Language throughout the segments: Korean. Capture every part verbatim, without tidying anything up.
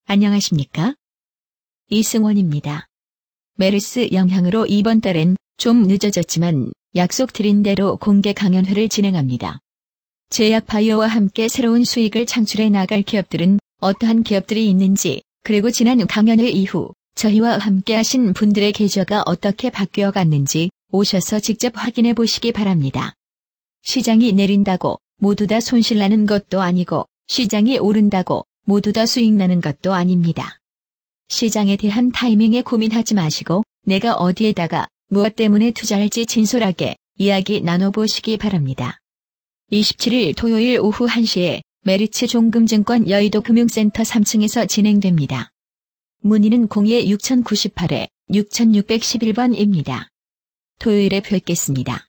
안녕하십니까? 이승원입니다. 메르스 영향으로 이번 달엔 좀 늦어졌지만 약속드린 대로 공개 강연회를 진행합니다. 제약바이오와 함께 새로운 수익을 창출해 나갈 기업들은 어떠한 기업들이 있는지, 그리고 지난 강연회 이후 저희와 함께 하신 분들의 계좌가 어떻게 바뀌어 갔는지 오셔서 직접 확인해 보시기 바랍니다. 시장이 내린다고 모두 다 손실나는 것도 아니고 시장이 오른다고 모두 다 수익 나는 것도 아닙니다. 시장에 대한 타이밍에 고민하지 마시고 내가 어디에다가 무엇 때문에 투자할지 진솔하게 이야기 나눠보시기 바랍니다. 이십칠일 토요일 오후 한 시에 메리츠 종금증권 여의도 금융센터 삼 층에서 진행됩니다. 문의는 공이 육공구팔 육육일일 번입니다. 토요일에 뵙겠습니다.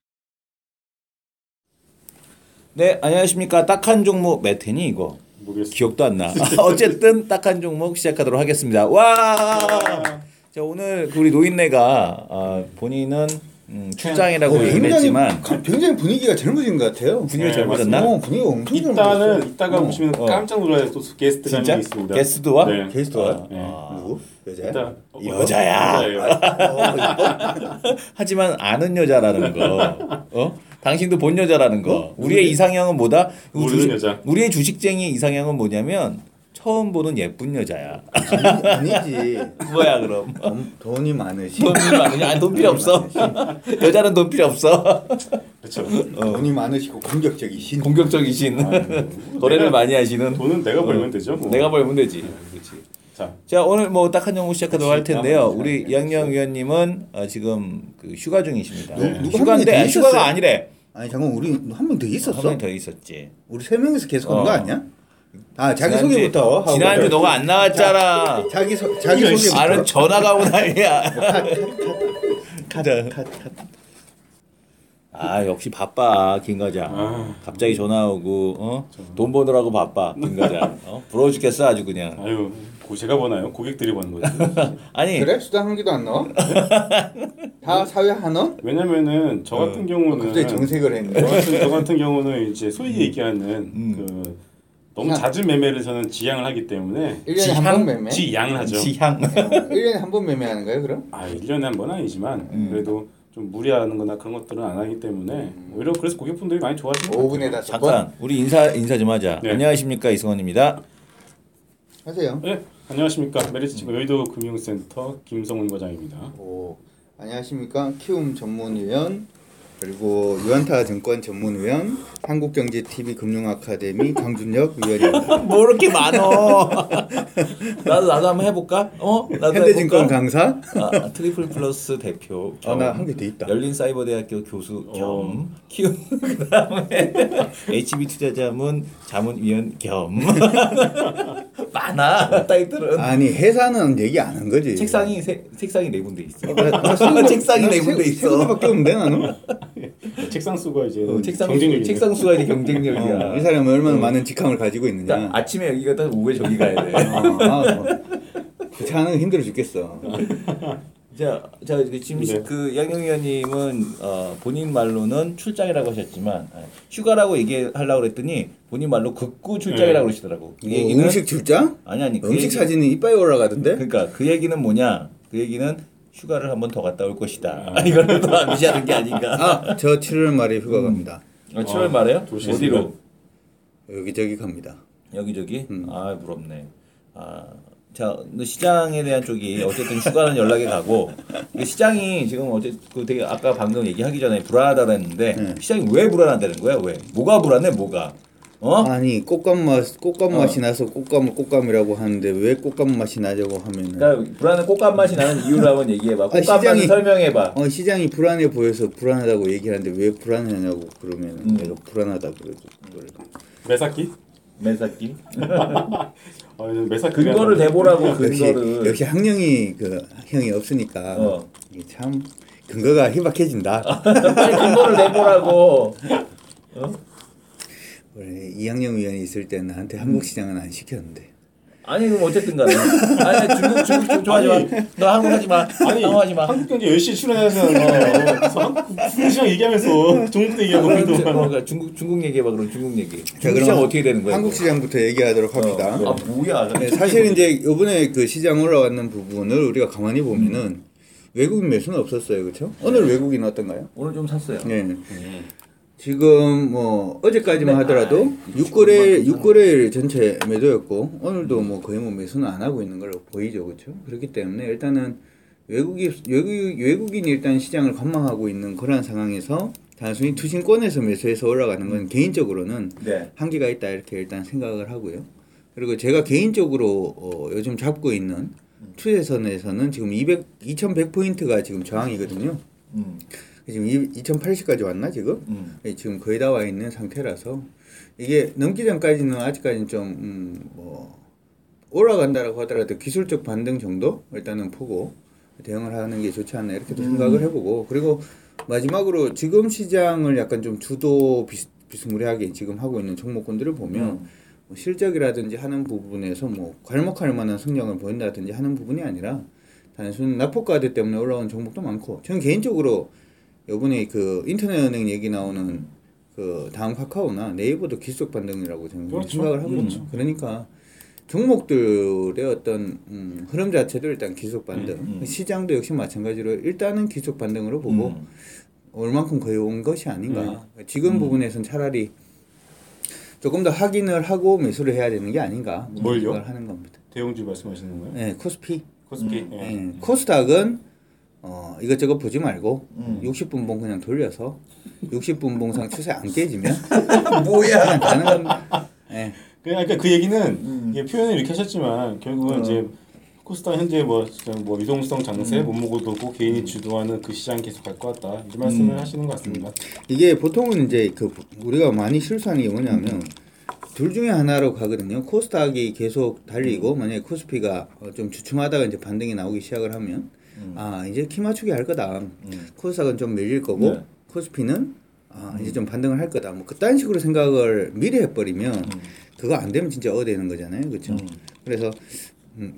네, 안녕하십니까. 딱한 종목 몇 회니 이거? 모르겠어요. 기억도 안 나. 어쨌든 딱한 종목 시작하도록 하겠습니다. 와! 자, 오늘 우리 노인네가 어, 본인은 음, 출장이라고 어, 얘기를 했지만 굉장히 분위기가 젊어진 것 같아요. 분위기가 네, 젊어졌나? 어, 분위기가 엄청 이따는 젊어졌어. 이따가 어. 보시면 어. 깜짝 놀랄 또 게스트가 진짜? 한 명 있습니다. 게스트와? 네. 게스트와? 아, 네. 아. 누구? 여자야? 일단 여자야. 여자예요. 어, 하지만 아는 여자라는 거. 어? 당신도 본 여자라는 거. 어? 우리의 이상형은 뭐다? 모르는 주식- 여자. 우리의 주식쟁이 이상형은 뭐냐면 처음 보는 예쁜 여자야. 아니, 아니지. 뭐야 그럼? 돈, 돈이 많으신. 돈 필요 많으냐? 아니, 돈 필요 없어. 여자는 돈 필요 없어. 그렇죠. 돈이 많으시고 공격적이신. 공격적이신 거래를 내가- 많이 하시는. 돈은 내가 벌면 되죠. 뭐. 내가 벌면 되지. 그렇지. 자, 자, 오늘 뭐 딱한 종목 시작하도록 할 텐데요. 그렇지. 우리 이학영 위원님은 어, 지금 그 휴가 중이십니다. 누- 누가 한 명이 휴가인데 더 휴가가 있었어요? 아니래. 아니 잠깐 우리 한 명 더 있었어? 한 명 더 있었지. 우리 세 명이서 계속 한 어. 거 아니야? 아 자기 지난주- 소개부터 하고. 지난주 너가 안 나왔잖아. 자기 소 자기 이런 소개부터. 나는 전화가 오고 난리야. 컷, 자. 컷, 컷. 아 역시 바빠 김 과장. 아. 갑자기 전화 오고 어? 돈 버느라고 바빠 김 과장. 어? 부러워 죽겠어 아주 그냥. 아유, 고 제가 버나요? 고객들이 버는 거죠. 아니 그래? 수당 한 개도 안 나와? 다 사회 한원? 왜냐면은 저 같은 경우는 갑자기 정색을 저 했네. 같은, 저 같은 경우는 이제 소위 얘기하는 음. 그 너무 지향. 잦은 매매를 저는 지향을 하기 때문에 일 년에 한 번 매매? 지양을 하죠. 지향. 일 년에 한 번 매매하는 거예요, 그럼? 아, 일 년에 한 번 아니지만 음. 그래도 좀 무리하는 거나 그런 것들은 안 하기 때문에 오히려 그래서 고객분들이 많이 좋아하시는 것 오 분에 다섯 번? 잠깐 우리 인사 인사 좀 하자. 네. 안녕하십니까 이승원입니다. 하세요. 네, 안녕하십니까. 메리츠 여의도 금융센터 김성훈 과장입니다. 오, 안녕하십니까. 키움 전문위원 그리고 유한타 증권 전문위원 한국경제티비 금융아카데미 강준혁 위원입니다. 뭐 이렇게 많어? 나도 나도 한번 해볼까? 어? 나도 현대증권 해볼까? 강사. 아, 트리플 플러스 대표. 아, 나 한 개 더 있다. 열린사이버대학교 교수 겸 어. 키움 그다음에 에이치비 투자자문 자문위원 겸 많아 타이틀은. 아니 회사는 얘기 안 한 거지. 책상이 세, 책상이 네 군데 있어. 나- 나 세- 책상이 나 네 세- 군데 세 있어. 군데밖에 없는데 나는. 책상 수가 이제 어, 책상 경쟁력이 책상 수가 이제 경쟁력이야. 어, 이 사람이 얼마나 어. 많은 직함을 가지고 자, 있느냐. 아침에 여기 갔다 오후에 저기 가야 돼. 아, 아, 뭐. 주차하는 거 힘들어 죽겠어. 자, 자 그 지금 네. 그 양영 위원님은 어, 본인 말로는 출장이라고 하셨지만 아, 휴가라고 얘기하려고 그랬더니 본인 말로 극구 출장이라고 네. 그러시더라고. 그 뭐 얘기는 음식 출장? 아니 아니 그 음식 얘기- 사진이 이빨 올라가던데? 그러니까 그 얘기는 뭐냐? 그 얘기는 휴가를 한 번 더 갔다 올 것이다. 아, 이거는 또 암시하는 게 아닌가? 아, 저 칠월 말에 휴가 갑니다. 아, 칠월 말에요? 조심히 어디로? 여기저기 갑니다. 여기저기? 음. 아 부럽네. 아, 자, 근데 시장에 대한 쪽이 어쨌든 휴가는 연락이 가고 그 시장이 지금 어제 그 되게 아까 방금 얘기하기 전에 불안하다고 했는데 네. 시장이 왜 불안하다는 거야? 왜? 뭐가 불안해? 뭐가? 어? 아니 꽃감 맛 꽃감 어. 맛이 나서 꽃감을 꽃감이라고 하는데 왜 꽃감 맛이 나냐고 하면은 그러니까 불안한 꽃감 맛이 나는 이유를 한번 얘기해봐. 꽃감 시장이- 맛을 설명해봐. 어 시장이 불안해 보여서 불안하다고 얘기하는데 왜 불안하냐고 그러면 음. 내가 불안하다 그러죠. 매사기? 매사기. 아, 매사기 근거를 대보라고 역시 근거를. 역시 학령이 그 형이 없으니까 어. 이게 참 근거가 희박해진다. 빨리 근거를 내보라고. 어? 원래 이학령 위원이 있을 때 나한테 한국 시장은 안 시켰는데 아니 그럼 어쨌든 간에 아니 중국 중국 좀 좋아하지 마. 너 한국 하지 마. 아니 당황하지 마. 한국경제 열심히 출연하잖아요. 그래서 한국 시장 얘기하면서 중국도 얘기하고 아, 있는 동안. 그러니까 중국 중국 얘기해봐 그럼 중국 얘기. 자, 중국 시장 그럼 어떻게 되는 거야? 한국 시장부터 얘기하도록 합니다. 어, 아 뭐야? 네, 사실 이제 이번에 그 시장 올라왔는 부분을 우리가 가만히 보면은 음. 외국인 매수는 없었어요, 그렇죠? 네. 오늘 외국인 어떤가요? 오늘 좀 샀어요. 네. 음. 지금 뭐 어제까지만 네. 하더라도 아, 육 거래 육 거래일 전체 매도였고 오늘도 뭐 거의 뭐 매수는 안 하고 있는 걸로 보이죠, 그렇죠? 그렇기 때문에 일단은 외국이 외국 외국인이 일단 시장을 관망하고 있는 그런 상황에서 단순히 투신권에서 매수해서 올라가는 건 개인적으로는 네. 한계가 있다 이렇게 일단 생각을 하고요. 그리고 제가 개인적으로 어, 요즘 잡고 있는 추세선에서는 지금 이백 이천백 포인트가 지금 저항이거든요. 음. 지금 이천팔십까지 왔나 지금? 음. 지금 거의 다 와 있는 상태라서 이게 넘기 전까지는 아직까지는 좀 음, 뭐 올라간다라고 하더라도 기술적 반등 정도 일단은 보고 대응을 하는 게 좋지 않나 이렇게도 음. 생각을 해보고 그리고 마지막으로 지금 시장을 약간 좀 주도 비스, 비스무리하게 지금 하고 있는 종목군들을 보면 음. 뭐 실적이라든지 하는 부분에서 뭐 괄목할 만한 성장을 보인다든지 하는 부분이 아니라 단순 납폭가드 때문에 올라온 종목도 많고 저는 개인적으로 요번에 그 인터넷은행 얘기 나오는 그 다음 카카오나 네이버도 기술적 반등이라고 저는 그렇죠. 생각을 하거든요. 그렇죠. 그러니까 종목들의 어떤 음, 흐름 자체도 일단 기술적 반등, 음, 음. 시장도 역시 마찬가지로 일단은 기술적 반등으로 보고 음. 얼만큼 거의 온 것이 아닌가. 지금 음. 부분에서는 차라리 조금 더 확인을 하고 매수를 해야 되는 게 아닌가. 뭘요? 생각을 하는 겁니다. 대형주 말씀하시는 건가요? 네, 코스피. 코스피. 음. 예. 네, 코스닥은 어, 이것저것 보지 말고 음. 육십 분봉 그냥 돌려서 육십 분봉상 추세 안 깨지면 뭐야? 그냥 가는 겁니다. 네. 그러니까 그 얘기는 음. 이게 표현을 이렇게 하셨지만 결국은 어. 이제 코스닥 현재 뭐, 진짜 뭐 유동성 장세, 음. 못먹고 돌고 개인이 주도하는 그 시장 계속 갈 것 같다. 이 말씀을 음. 하시는 것 같습니다. 이게 보통은 이제 그 우리가 많이 실수하는 게 뭐냐면 둘 중에 하나로 가거든요. 코스닥이 계속 달리고 만약에 코스피가 어, 좀 주춤하다가 이제 반등이 나오기 시작을 하면 음. 아 이제 키 맞추기 할 거다. 음. 코스닥은 좀 밀릴 거고 네. 코스피는 아 이제 좀 반등을 할 거다. 뭐 그딴 식으로 생각을 미리 해버리면 음. 그거 안 되면 진짜 어되는 거잖아요, 그렇죠? 음. 그래서 음,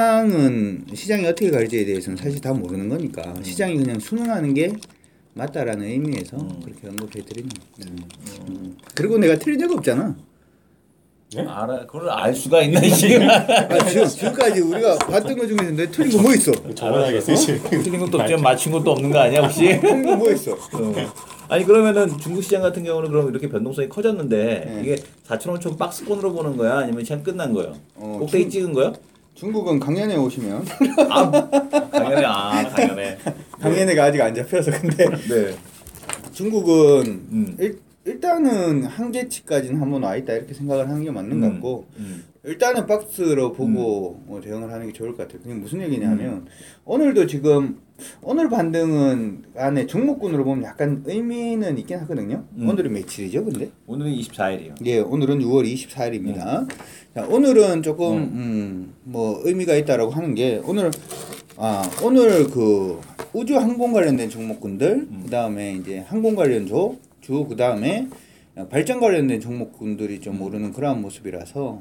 시장은 시장이 어떻게 갈지에 대해서는 사실 다 모르는 거니까 음. 시장이 그냥 순응하는 게 맞다라는 의미에서 음. 그렇게 언급해 드립니다. 음. 음. 그리고 내가 틀린 적 없잖아. 네? 알아. 그걸 알 수가 있나 지금? 아, 지금 지금까지 우리가 봤던 것 중에서 내 틀린 거 뭐 있어? 적어놔야겠어요. 지금. 틀린 것도 없지만 맞힌 것도 없는 거 아니야 혹시? 틀린 거 뭐 있어? 어. 아니 그러면은 중국 시장 같은 경우는 그럼 이렇게 변동성이 커졌는데 네. 이게 사천 오천 박스권으로 보는 거야? 아니면 시장 끝난 거야? 어, 꼭대기 중- 찍은 거야? 중국은 강연에 오시면 아 당연해. 아 당연해. 강연회가 아직 안 잡혀서 근데 네. 중국은 음. 일, 일단은 한계치까지는 한번 와 있다 이렇게 생각을 하는 게 맞는 것 음. 같고 음. 일단은 박스로 보고 뭐 대응을 하는 게 좋을 것 같아요. 그게 무슨 얘기냐면 오늘도 지금 오늘 반등은 안에 종목군으로 보면 약간 의미는 있긴 하거든요. 음. 오늘은 며칠이죠, 근데? 오늘은 이십사일이요. 예, 오늘은 유월 이십사일입니다. 자, 오늘은 조금 음. 음, 뭐 의미가 있다라고 하는 게 오늘 아 오늘 그 우주 항공 관련된 종목군들 음. 그다음에 이제 항공 관련주 주 그다음에 발전 관련된 종목군들이 좀 오르는 그러한 모습이라서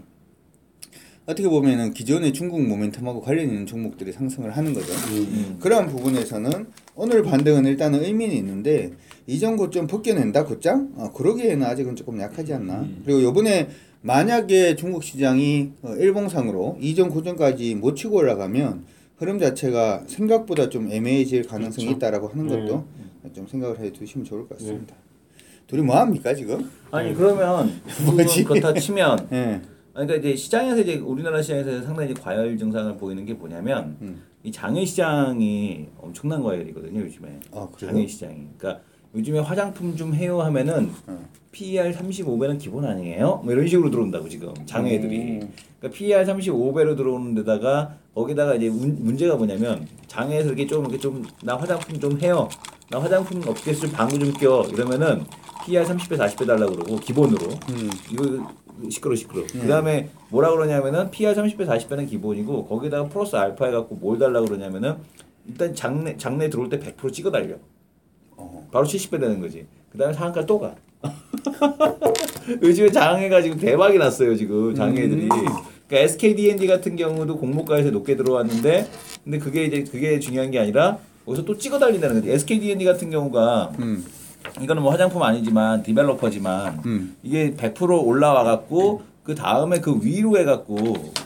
어떻게 보면은 기존의 중국 모멘텀하고 관련 있는 종목들이 상승을 하는 거죠. 음. 그러한 부분에서는 오늘 반등은 일단은 의미는 있는데 이전 고점 벗겨낸다 곧장? 어, 그러기에는 아직은 조금 약하지 않나. 음. 그리고 요번에 만약에 중국 시장이 어, 일봉상으로 이전 고점까지 못 치고 올라가면 흐름 자체가 생각보다 좀 애매해질 가능성이 그렇죠. 있다라고 하는 네. 것도 좀 생각을 해 두시면 좋을 것 같습니다. 둘이 뭐 합니까 지금? 아니 그러면 뭐지? 그렇다 치면 예. 그러니까 이제 시장에서 이제 우리나라 시장에서 상당히 이제 과열 증상을 보이는 게 뭐냐면 음. 이 장외 시장이 엄청난 과열이거든요 요즘에. 아, 그래요? 장외 시장이. 그러니까 요즘에 화장품 좀 해요 하면은 어. 피이알 삼십오 배는 기본 아니에요? 뭐 이런 식으로 들어온다고 지금 장외들이. 음. 그러니까 피이알 삼십오 배로 들어오는 데다가 거기다가 이제 문, 문제가 뭐냐면 장외에서 이렇게 좀 이렇게 좀 나 화장품 좀 해요. 나 화장품 업계에서 좀 방구 좀 껴 이러면은 피이알 삼십 배 사십 배 달라고 그러고 기본으로. 음. 이거 시끄러 시끄러. 그 다음에 뭐라 그러냐면은 피이알 삼십 배 사십 배는 기본이고 거기다가 플러스 알파 해갖고 뭘 달라고 그러냐면은 일단 장내 장내 들어올 때 백 퍼센트 찍어 달려. 어. 바로 칠십 배 되는 거지. 그 다음에 상한가 또 가. 요즘에 장애가 지금 대박이 났어요 지금 장애들이. 음. 그러니까 에스케이디엔디 같은 경우도 공모가에서 높게 들어왔는데 근데 그게 이제 그게 중요한 게 아니라 여기서 또 찍어 달린다는 거지. 에스케이디엔디 같은 경우가 음. 이거는 뭐 화장품 아니지만 디벨로퍼지만 음. 이게 백 퍼센트 올라와 갖고 그 다음에 그 위로 해 갖고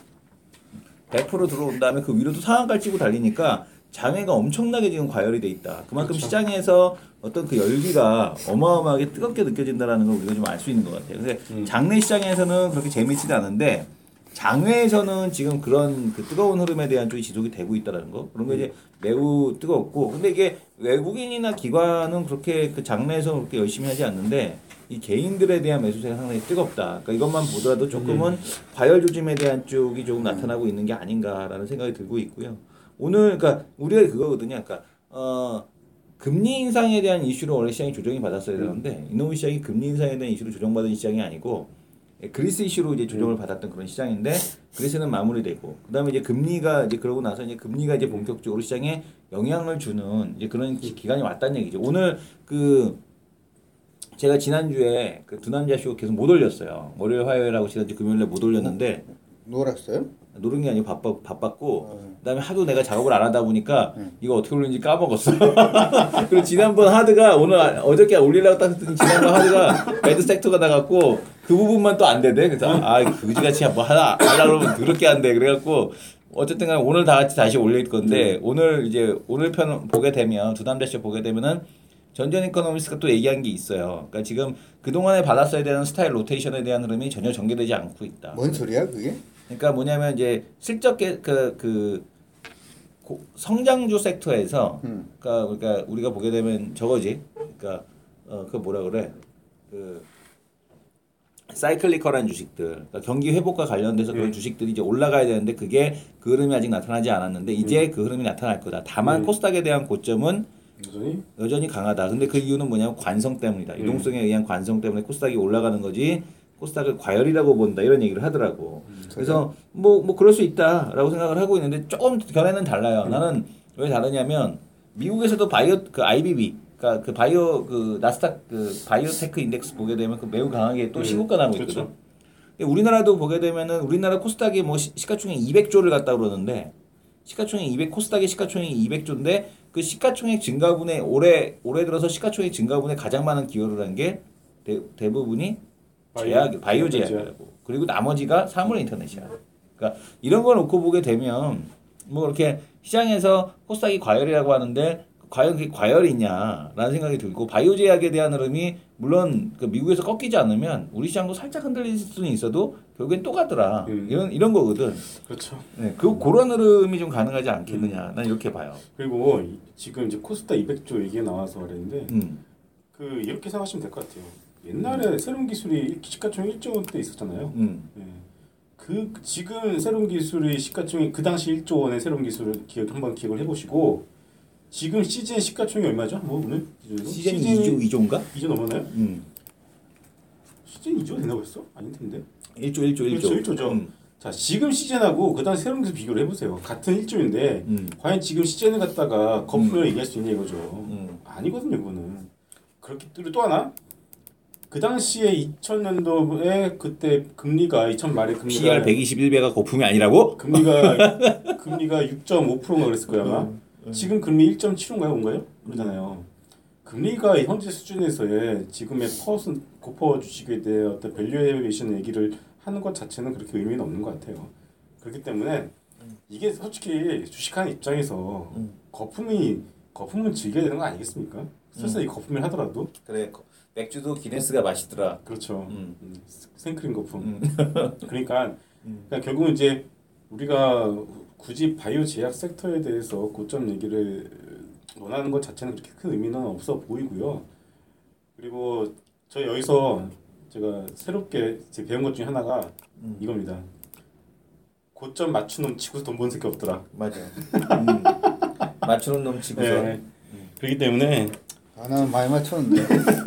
백 퍼센트 들어온 다음에 그 위로 또 상한가를 치고 달리니까 장외가 엄청나게 지금 과열이 돼 있다. 그만큼 그렇죠. 시장에서 어떤 그 열기가 어마어마하게 뜨겁게 느껴진다라는 걸 우리가 좀 알 수 있는 것 같아요. 그래서 음. 장내 시장에서는 그렇게 재미있지는 않은데 장외에서는 지금 그런 그 뜨거운 흐름에 대한 쪽이 지속이 되고 있다라는 거 그런 거 이제 매우 뜨겁고 근데 이게 외국인이나 기관은 그렇게 그 장내에서 그렇게 열심히 하지 않는데 이 개인들에 대한 매수세가 상당히 뜨겁다. 그러니까 이것만 보더라도 조금은 음. 과열 조짐에 대한 쪽이 조금 나타나고 있는 게 아닌가라는 생각이 들고 있고요. 오늘 그러니까 우리가 그거거든요. 그러니까 어 금리 인상에 대한 이슈로 원래 시장이 조정이 받았어야 되는데 이놈의 시장이 금리 인상에 대한 이슈로 조정받은 시장이 아니고 그리스 이슈로 이제 조정을 받았던 그런 시장인데 그리스는 마무리되고 그다음에 이제 금리가 이제 그러고 나서 이제 금리가 이제 본격적으로 시장에 영향을 주는 이제 그런 기, 기간이 왔다는 얘기죠. 오늘 그 제가 지난주에 그 두 남자 쇼 계속 못 올렸어요. 월요일 화요일하고 지난주 금요일에 못 올렸는데 놀았어요? 노는 게 아니고 바빠, 바빴고 그다음에 하도 내가 작업을 안 하다 보니까 이거 어떻게 올리는지 까먹었어. 그리고 지난번 하드가 오늘 어저께 올리려고 딱 했더니 지난번 하드가 매드 섹터가 나갔고 그 부분만 또 안 되대. 그래서 아 그지같이 뭐 하나 하려고 그러면 더럽게 안 돼. 그래갖고 어쨌든 간에 오늘 다 같이 다시 올릴 건데 음. 오늘 이제 오늘 편 보게 되면 두 남자 쇼 보게 되면은 전전 이코노미스트가 또 얘기한 게 있어요. 그러니까 지금 그동안에 받았어야 되는 스타일 로테이션에 대한 흐름이 전혀 전개되지 않고 있다. 뭔 소리야 그게? 그러니까 뭐냐면 이제 실적 그, 그 고, 성장주 섹터에서 음. 그러니까, 그러니까 우리가 보게 되면 저거지. 그러니까 어, 그 뭐라 그래? 그 사이클리컬한 주식들, 그러니까 경기 회복과 관련돼서 그런 음. 주식들이 이제 올라가야 되는데 그게 그 흐름이 아직 나타나지 않았는데 이제 음. 그 흐름이 나타날 거다. 다만 음. 코스닥에 대한 고점은 여전히 여전히 강하다. 근데 그 이유는 뭐냐면 관성 때문이다. 음. 유동성에 의한 관성 때문에 코스닥이 올라가는 거지. 코스닥을 과열이라고 본다 이런 얘기를 하더라고. 음, 그래서 뭐뭐 뭐 그럴 수 있다라고 생각을 하고 있는데 조금 견해는 달라요. 음. 나는 왜 다르냐면 미국에서도 바이오 그 아이비비 그러니까 그 바이오 그 나스닥 그 바이오테크 인덱스 보게 되면 그 매우 강하게 또 시고가 나고 있거든. 그렇죠. 우리나라도 보게 되면은 우리나라 코스닥이 뭐 시, 시가총액 이백조를 갖다 그러는데 시가총액 이백 코스닥의 시가총액이 이백조인데 그 시가총액 증가분에 올해 올해 들어서 시가총액 증가분에 가장 많은 기여를 한 게 대부분이 제약, 바이오 제약이라고. 그리고 나머지가 사물 인터넷이야. 그러니까 이런 걸 놓고 보게 되면 뭐 이렇게 시장에서 코스닥이 과열이라고 하는데 과연 그게 과열이냐라는 생각이 들고 바이오 제약에 대한 흐름이 물론 그 미국에서 꺾이지 않으면 우리 시장도 살짝 흔들릴 수는 있어도 결국엔 또 가더라. 음. 이런 이런 거거든. 그렇죠. 네, 그 그런 흐름이 좀 가능하지 않겠느냐. 음. 난 이렇게 봐요. 그리고 지금 이제 코스닥 이백조 얘기가 나와서 그랬는데 음. 그 이렇게 생각하시면 될 것 같아요. 옛날에 음. 새로운 기술이 시가총액 일조 원대 있었잖아요. 음. 네. 그 지금 새로운 기술이 시가총액 그 당시 일조 원의 새로운 기술을 기억 한번 기억을 해보시고 지금 시즌 시가총액 얼마죠? 뭐 오늘 시즌 이조 이조인가? 이조 넘었나요? 음. 시즌 이조 된다고 했어? 아닐 텐데. 일조 일조 일조. 그렇죠, 일조죠. 음. 자 지금 시즌하고 그 당시 새로운 기술 비교를 해보세요. 같은 일조인데 음. 과연 지금 시즌을 갖다가 거꾸로 음. 얘기할 수 있냐 이거죠. 음. 아니거든요, 그거는. 그렇게 또 하나. 그 당시에 이천 년도에 그때 금리가 이천 말에 금리가 피알 백이십일 배가 거품이 아니라고? 금리가 금리가 육 점 오 퍼센트인가 그랬을 거야 아마. 음, 음. 지금 금리 일 점 칠인가요, 뭔가요? 그러잖아요. 금리가 현재 수준에서의 지금의 퍼슨 고퍼 주식에 대해 어떤 밸류에이션 얘기를 하는 것 자체는 그렇게 의미는 없는 것 같아요. 그렇기 때문에 이게 솔직히 주식하는 입장에서 음. 거품이 거품은 즐겨야 되는 거 아니겠습니까? 설사 음. 이 거품을 하더라도 그래. 맥주도 기네스가 맛있더라. 그렇죠. 음. 음. 생크림 거품. 음. 그러니까, 음. 그러니까 결국은 이제 우리가 굳이 바이오 제약 섹터에 대해서 고점 얘기를 원하는 것 자체는 그렇게 큰 의미는 없어 보이고요. 그리고 저 여기서 제가 새롭게 제 배운 것 중에 하나가 음. 이겁니다. 고점 맞추는 놈 치고서 돈 버는 새끼 없더라. 맞아. 음. 맞추는 놈 치고서. 네. 음. 그렇기 때문에 아, 나는 많이 맞췄는데.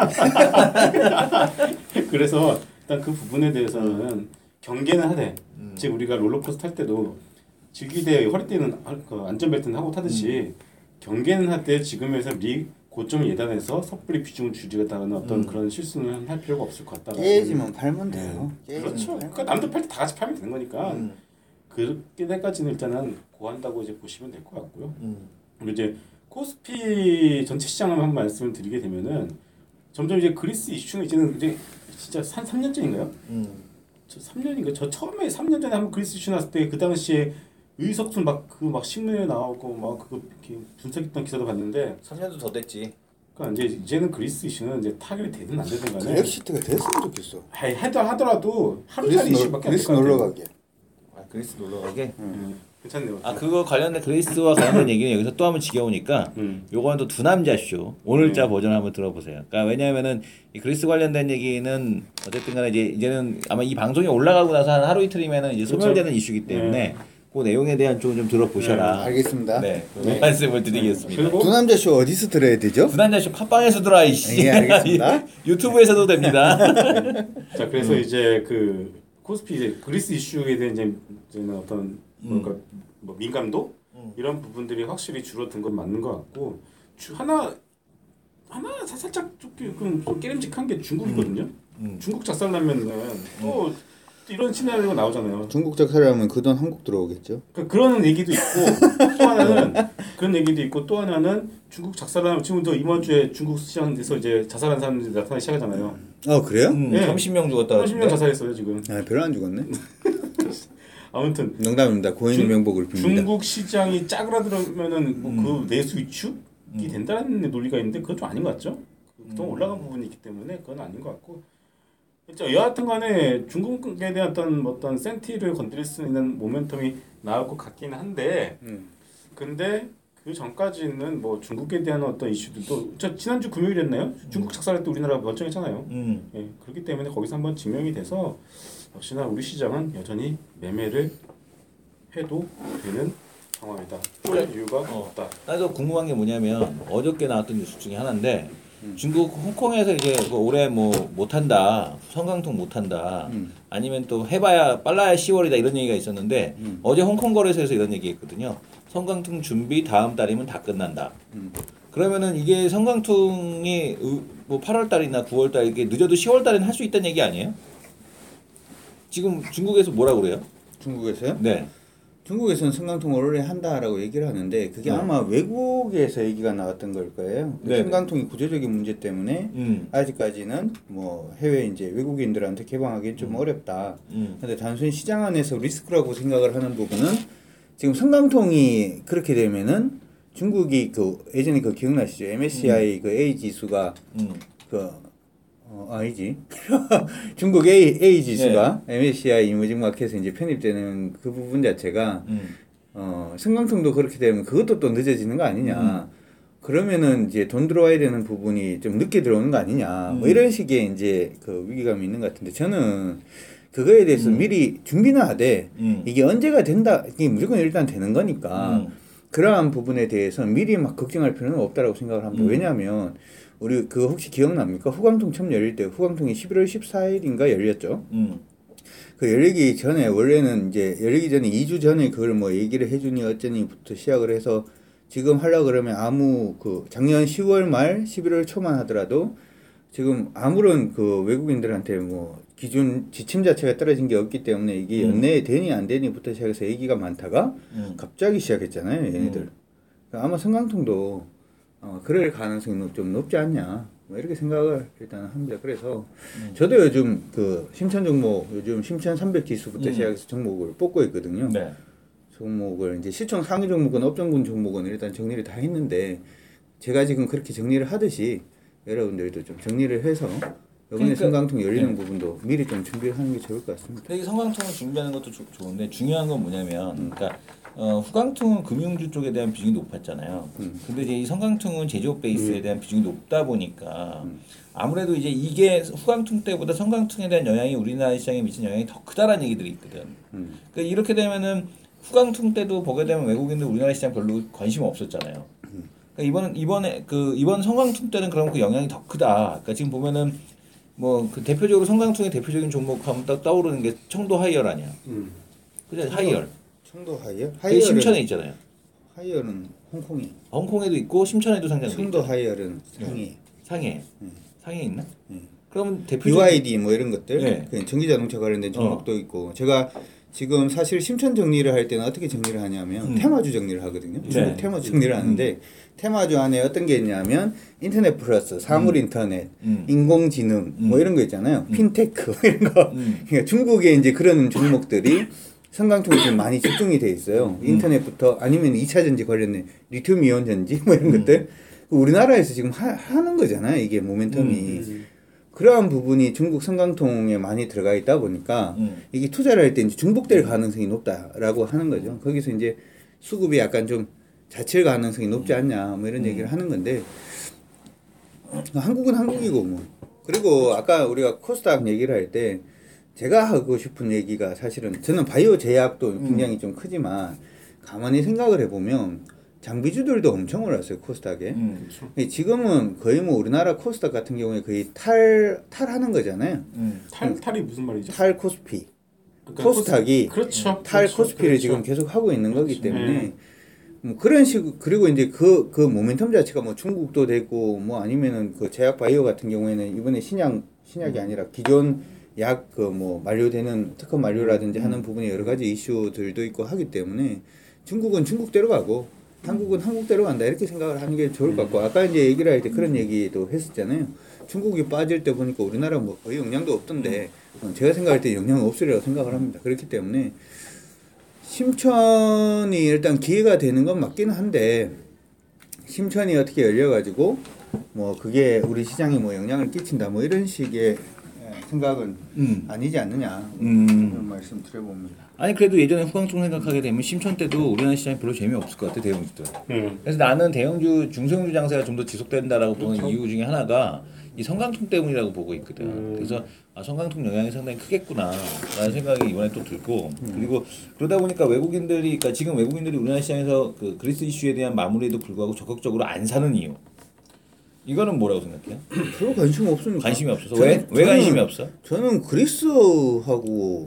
그래서 일단 그 부분에 대해서는 경계는 하되, 음. 즉 우리가 롤러코스터 탈 때도 즐기되 허리띠는 안전벨트는 하고 타듯이 음. 경계는 할 때 지금에서 리 고점을 예단해서 섣불리 비중을 줄이겠다는 어떤 음. 그런 실수는 할 필요가 없을 것 같다. 깨지면 팔면 돼요. 네. 깨지면 그렇죠. 팔면 그러니까 남들 팔 때 다 같이 팔면 되는 거니까 음. 그렇게 때까지는 일단은 고한다고 이제 보시면 될 것 같고요. 음. 그리고 이제 코스피 전체 시장을 한 말씀을 드리게 되면은 점점 이제 그리스 이슈는 이제는 이제 진짜 한 삼 년 전인가요? 음. 저 삼 년인가? 저 처음에 삼 년 전에 한번 그리스 이슈 났을 때 그 당시에 의석순 막 그 막 신문에 나오고 막 그거 이렇게 분석했던 기사도 봤는데 삼 년도 더 됐지. 그러니까 이제 이제는 그리스 이슈는 이제 타결이 되든 안 되든 간에 그렉시트가 됐으면 좋겠어. 아이, 해도 하더라도 그리스 하루짜리 놀- 이슈밖에 안 될 그리스 것 같아요. 놀러 가게. 아, 그리스 놀러 가게. 음, 괜찮네요. 아 그거 관련된 그리스와 관련된 얘기는 여기서 또 한번 지겨우니까 음. 요거는 또 두 남자 쇼 오늘자 네. 버전 한번 들어보세요. 그러니까 왜냐하면은 이 그리스 관련된 얘기는 어쨌든간에 이제 이제는 아마 이 방송이 올라가고 나서 한 하루 이틀이면은 이제 소멸되는 그렇죠. 이슈이기 때문에 네. 그 내용에 대한 좀 좀 들어보셔라. 알겠습니다. 네, 그 네. 말씀을 드리겠습니다. 그리고 두 남자 쇼 어디서 들어야 되죠? 두 남자 쇼 팟빵에서 들어와 이씨. 예, 알겠습니다. 유튜브에서도 됩니다. 자 그래서 이제 그 코스피 이제 그리스 이슈에 대한 이제 이제는 어떤 뭔가 뭐 민감도 음. 이런 부분들이 확실히 줄어든 건 맞는 것 같고 주, 하나 하나 사- 살짝 조금 좀 깨름직한 게 중국이거든요. 음. 중국 작살나면은 또 이런 시나리오가 나오잖아요. 중국 작살하면 그 돈 한국 들어오겠죠. 그 그런 얘기도 있고 또 하나는 그런 얘기도 있고 또 하나는 중국 작살하면 지금도 이번 주에 중국 시장에서 이제 자살한 사람들이 나타나기 시작하잖아요. 어 그래요? 음, 네. 삼십 명 죽었다. 삼십 명 자살했어요 지금. 아 별로 안 죽었네. 아무튼 농담입니다. 고인의 중- 명복을 빕니다. 중국 시장이 짜그라들면은 뭐 그 음. 내수 위축이 음. 된다는 논리가 있는데 그건 좀 아닌 것 같죠? 그동안 음. 올라간 부분이 있기 때문에 그건 아닌 것 같고. 진짜 여하튼간에 중국에 대한 어떤 어떤 센티를 건드릴 수 있는 모멘텀이 나올 것 같긴 한데, 음. 근데 그 전까지는 뭐 중국에 대한 어떤 이슈들도 저 지난주 금요일이었나요? 중국 작살할 때 우리나라 결정했잖아요. 음. 예, 그렇기 때문에 거기서 한번 증명이 돼서 역시나 우리 시장은 여전히 매매를 해도 되는 상황이다. 볼 이유가 어. 없다. 나도 궁금한 게 뭐냐면 어저께 나왔던 뉴스 중에 하나인데 중국 홍콩에서 이제 그 올해 뭐 못한다 성강통 못한다 음. 아니면 또 해봐야 빨라야 시월이다 이런 얘기가 있었는데 음. 어제 홍콩 거래소에서 이런 얘기했거든요. 성강통 준비 다음 달이면 다 끝난다. 음. 그러면은 이게 성강통이 의- 뭐 팔월 달이나 구월 달 이게 늦어도 시월 달에는 할 수 있다는 얘기 아니에요? 지금 중국에서 뭐라 그래요? 중국에서요? 네. 중국에서는 성강통을 원래 한다라고 얘기를 하는데 그게 네. 아마 외국에서 얘기가 나왔던 걸 거예요. 네. 성강통이 구조적인 문제 때문에 음. 아직까지는 뭐 해외 이제 외국인들한테 개방하기 좀 음. 어렵다. 음. 근데 단순히 시장 안에서 리스크라고 생각을 하는 부분은 지금 성강통이 그렇게 되면은 중국이 그 예전에 그 기억나시죠? 엠에스시아이 그 A 지수가 음. 그 어, 아니지. 중국 A, A 지수가 네. 엠에스시아이 이머징 마켓에 이제 편입되는 그 부분 자체가 음. 어, 성강통도 그렇게 되면 그것도 또 늦어지는 거 아니냐. 음. 그러면은 이제 돈 들어와야 되는 부분이 좀 늦게 들어오는 거 아니냐. 뭐 음. 이런 식의 이제 그 위기감이 있는 것 같은데 저는 그거에 대해서 음. 미리 준비는 하되 음. 이게 언제가 된다. 이게 무조건 일단 되는 거니까 음. 그러한 부분에 대해서 미리 막 걱정할 필요는 없다라고 생각을 합니다. 음. 왜냐하면 우리 그 혹시 기억납니까? 후광통 처음 열릴 때 후광통이 십일월 십사일인가 열렸죠. 음. 그 열리기 전에 원래는 이제 열리기 전에 이 주 전에 그걸 뭐 얘기를 해주니 어쩌니부터 시작을 해서 지금 하려 그러면 아무 그 작년 시월 말 십일월 초만 하더라도 지금 아무런 그 외국인들한테 뭐 기준 지침 자체가 떨어진 게 없기 때문에 이게 음. 연내에 되니 안 되니부터 시작해서 얘기가 많다가 음. 갑자기 시작했잖아요, 얘네들. 음. 아마 성강통도 어, 그럴 가능성이 좀 높지 않냐. 뭐 이렇게 생각을 일단 합니다. 그래서 음. 저도 요즘 그 심천 종목, 요즘 심천 삼백 지수부터 음. 시작해서 종목을 뽑고 있거든요. 네. 종목을 이제 시총 상위 종목은 업종군 종목은 일단 정리를 다 했는데 제가 지금 그렇게 정리를 하듯이 여러분들도 좀 정리를 해서 이번에 그러니까- 성강통 열리는 네. 부분도 미리 좀 준비를 하는 게 좋을 것 같습니다. 근데 이 성강통을 준비하는 것도 좋, 좋은데 중요한 건 뭐냐면, 음. 그러니까 어, 후강통은 금융주 쪽에 대한 비중이 높았잖아요. 음. 근데 이제 이 성강통은 제조업 베이스에 음. 대한 비중이 높다 보니까 음. 아무래도 이제 이게 후강통 때보다 성강통에 대한 영향이 우리나라 시장에 미친 영향이 더 크다라는 얘기들이 있거든. 음. 그러니까 이렇게 되면은 후강통 때도 보게 되면 외국인들 우리나라 시장 별로 관심 없었잖아요. 그러니까 이번 이번에 그 이번 성강통 때는 그럼 그 영향이 더 크다. 그러니까 지금 보면은 뭐 그 대표적으로 성강통의 대표적인 종목 하면 딱 떠오르는 게 청도 하이얼 아니야. 음. 그죠? 하이얼. 청도 하이어? 그게 심천에 있잖아요. 하이얼은 홍콩이. 홍콩에도 있고 심천에도 상장돼 송도 있죠. 하이얼은 상해. 상해. 네. 상해 있나? 네. 그러면 대표적인 비와이디 뭐 이런 것들, 네. 그 전기자동차 관련된 종목도 어. 있고 제가 지금 사실 심천 정리를 할 때는 어떻게 정리를 하냐면 음. 테마주 정리를 하거든요. 중국 네. 테마주 정리를 하는데 테마주 안에 어떤 게 있냐면 인터넷 플러스, 사물 인터넷, 음. 인공지능 뭐 음. 이런 거 있잖아요. 핀테크 이런 거. 음. 그러니까 중국에 이제 그런 종목들이 성강통에 좀 많이 집중이 돼 있어요. 음. 인터넷부터 아니면 이 차 전지 관련된 리튬 이온 전지 뭐 이런 음. 것들 우리나라에서 지금 하, 하는 거잖아요. 이게 모멘텀이. 음. 그러한 부분이 중국 성강통에 많이 들어가 있다 보니까 음. 이게 투자를 할 때 이제 중복될 가능성이 높다라고 하는 거죠. 거기서 이제 수급이 약간 좀 자칠 가능성이 높지 않냐 뭐 이런 음. 얘기를 하는 건데 한국은 한국이고 뭐 그리고 아까 우리가 코스닥 얘기를 할 때 제가 하고 싶은 얘기가 사실은 저는 바이오 제약도 굉장히 좀 크지만 가만히 생각을 해보면 장비주들도 엄청 올랐어요 코스닥에. 음. 지금은 거의 뭐 우리나라 코스닥 같은 경우에 거의 탈 탈하는 거잖아요. 음. 탈 탈이 무슨 말이죠? 탈 코스피. 그러니까 코스닥이 코스- 그렇죠. 탈 그렇죠. 코스피를 그렇죠. 지금 계속 하고 있는 거기 그렇죠. 때문에 네. 뭐 그런 식 그리고 이제 그 그 모멘텀 자체가 뭐 중국도 되고 뭐 아니면은 그 제약 바이오 같은 경우에는 이번에 신약 신약이 아니라 기존 약 그 뭐 만료되는 특허 만료라든지 하는 부분에 여러 가지 이슈들도 있고 하기 때문에 중국은 중국대로 가고 한국은 한국대로 간다 이렇게 생각을 하는 게 좋을 것 같고 아까 이제 얘기를 할 때 그런 얘기도 했었잖아요. 중국이 빠질 때 보니까 우리나라 뭐 거의 영향도 없던데 어, 제가 생각할 때 영향 없으리라고 생각을 합니다. 그렇기 때문에 심천이 일단 기회가 되는 건 맞기는 한데 심천이 어떻게 열려가지고 뭐 그게 우리 시장에 뭐 영향을 끼친다 뭐 이런 식의 생각은 음. 아니지 않느냐 음. 그런 말씀 드려봅니다. 아니 그래도 예전에 후광총 생각하게 되면 심천 때도 우리나라 시장이 별로 재미없을 것 같아 대형주들. 음. 그래서 나는 대형주 중소형주 장세가 좀 더 지속된다라고 보는 그렇죠. 이유 중에 하나가 이 성강통 때문이라고 보고 있거든. 음. 그래서 아, 성강통 영향이 상당히 크겠구나라는 생각이 이번에 또 들고 음. 그리고 그러다 보니까 외국인들이 그러니까 지금 외국인들이 우리나라 시장에서 그 그리스 이슈에 대한 마무리에도 불구하고 적극적으로 안 사는 이유. 이거는 뭐라고 생각해요? 별로 관심 없으니까. 관심이 없어서 저는- 왜? 왜 저는- 관심이 없어? 저는 그리스하고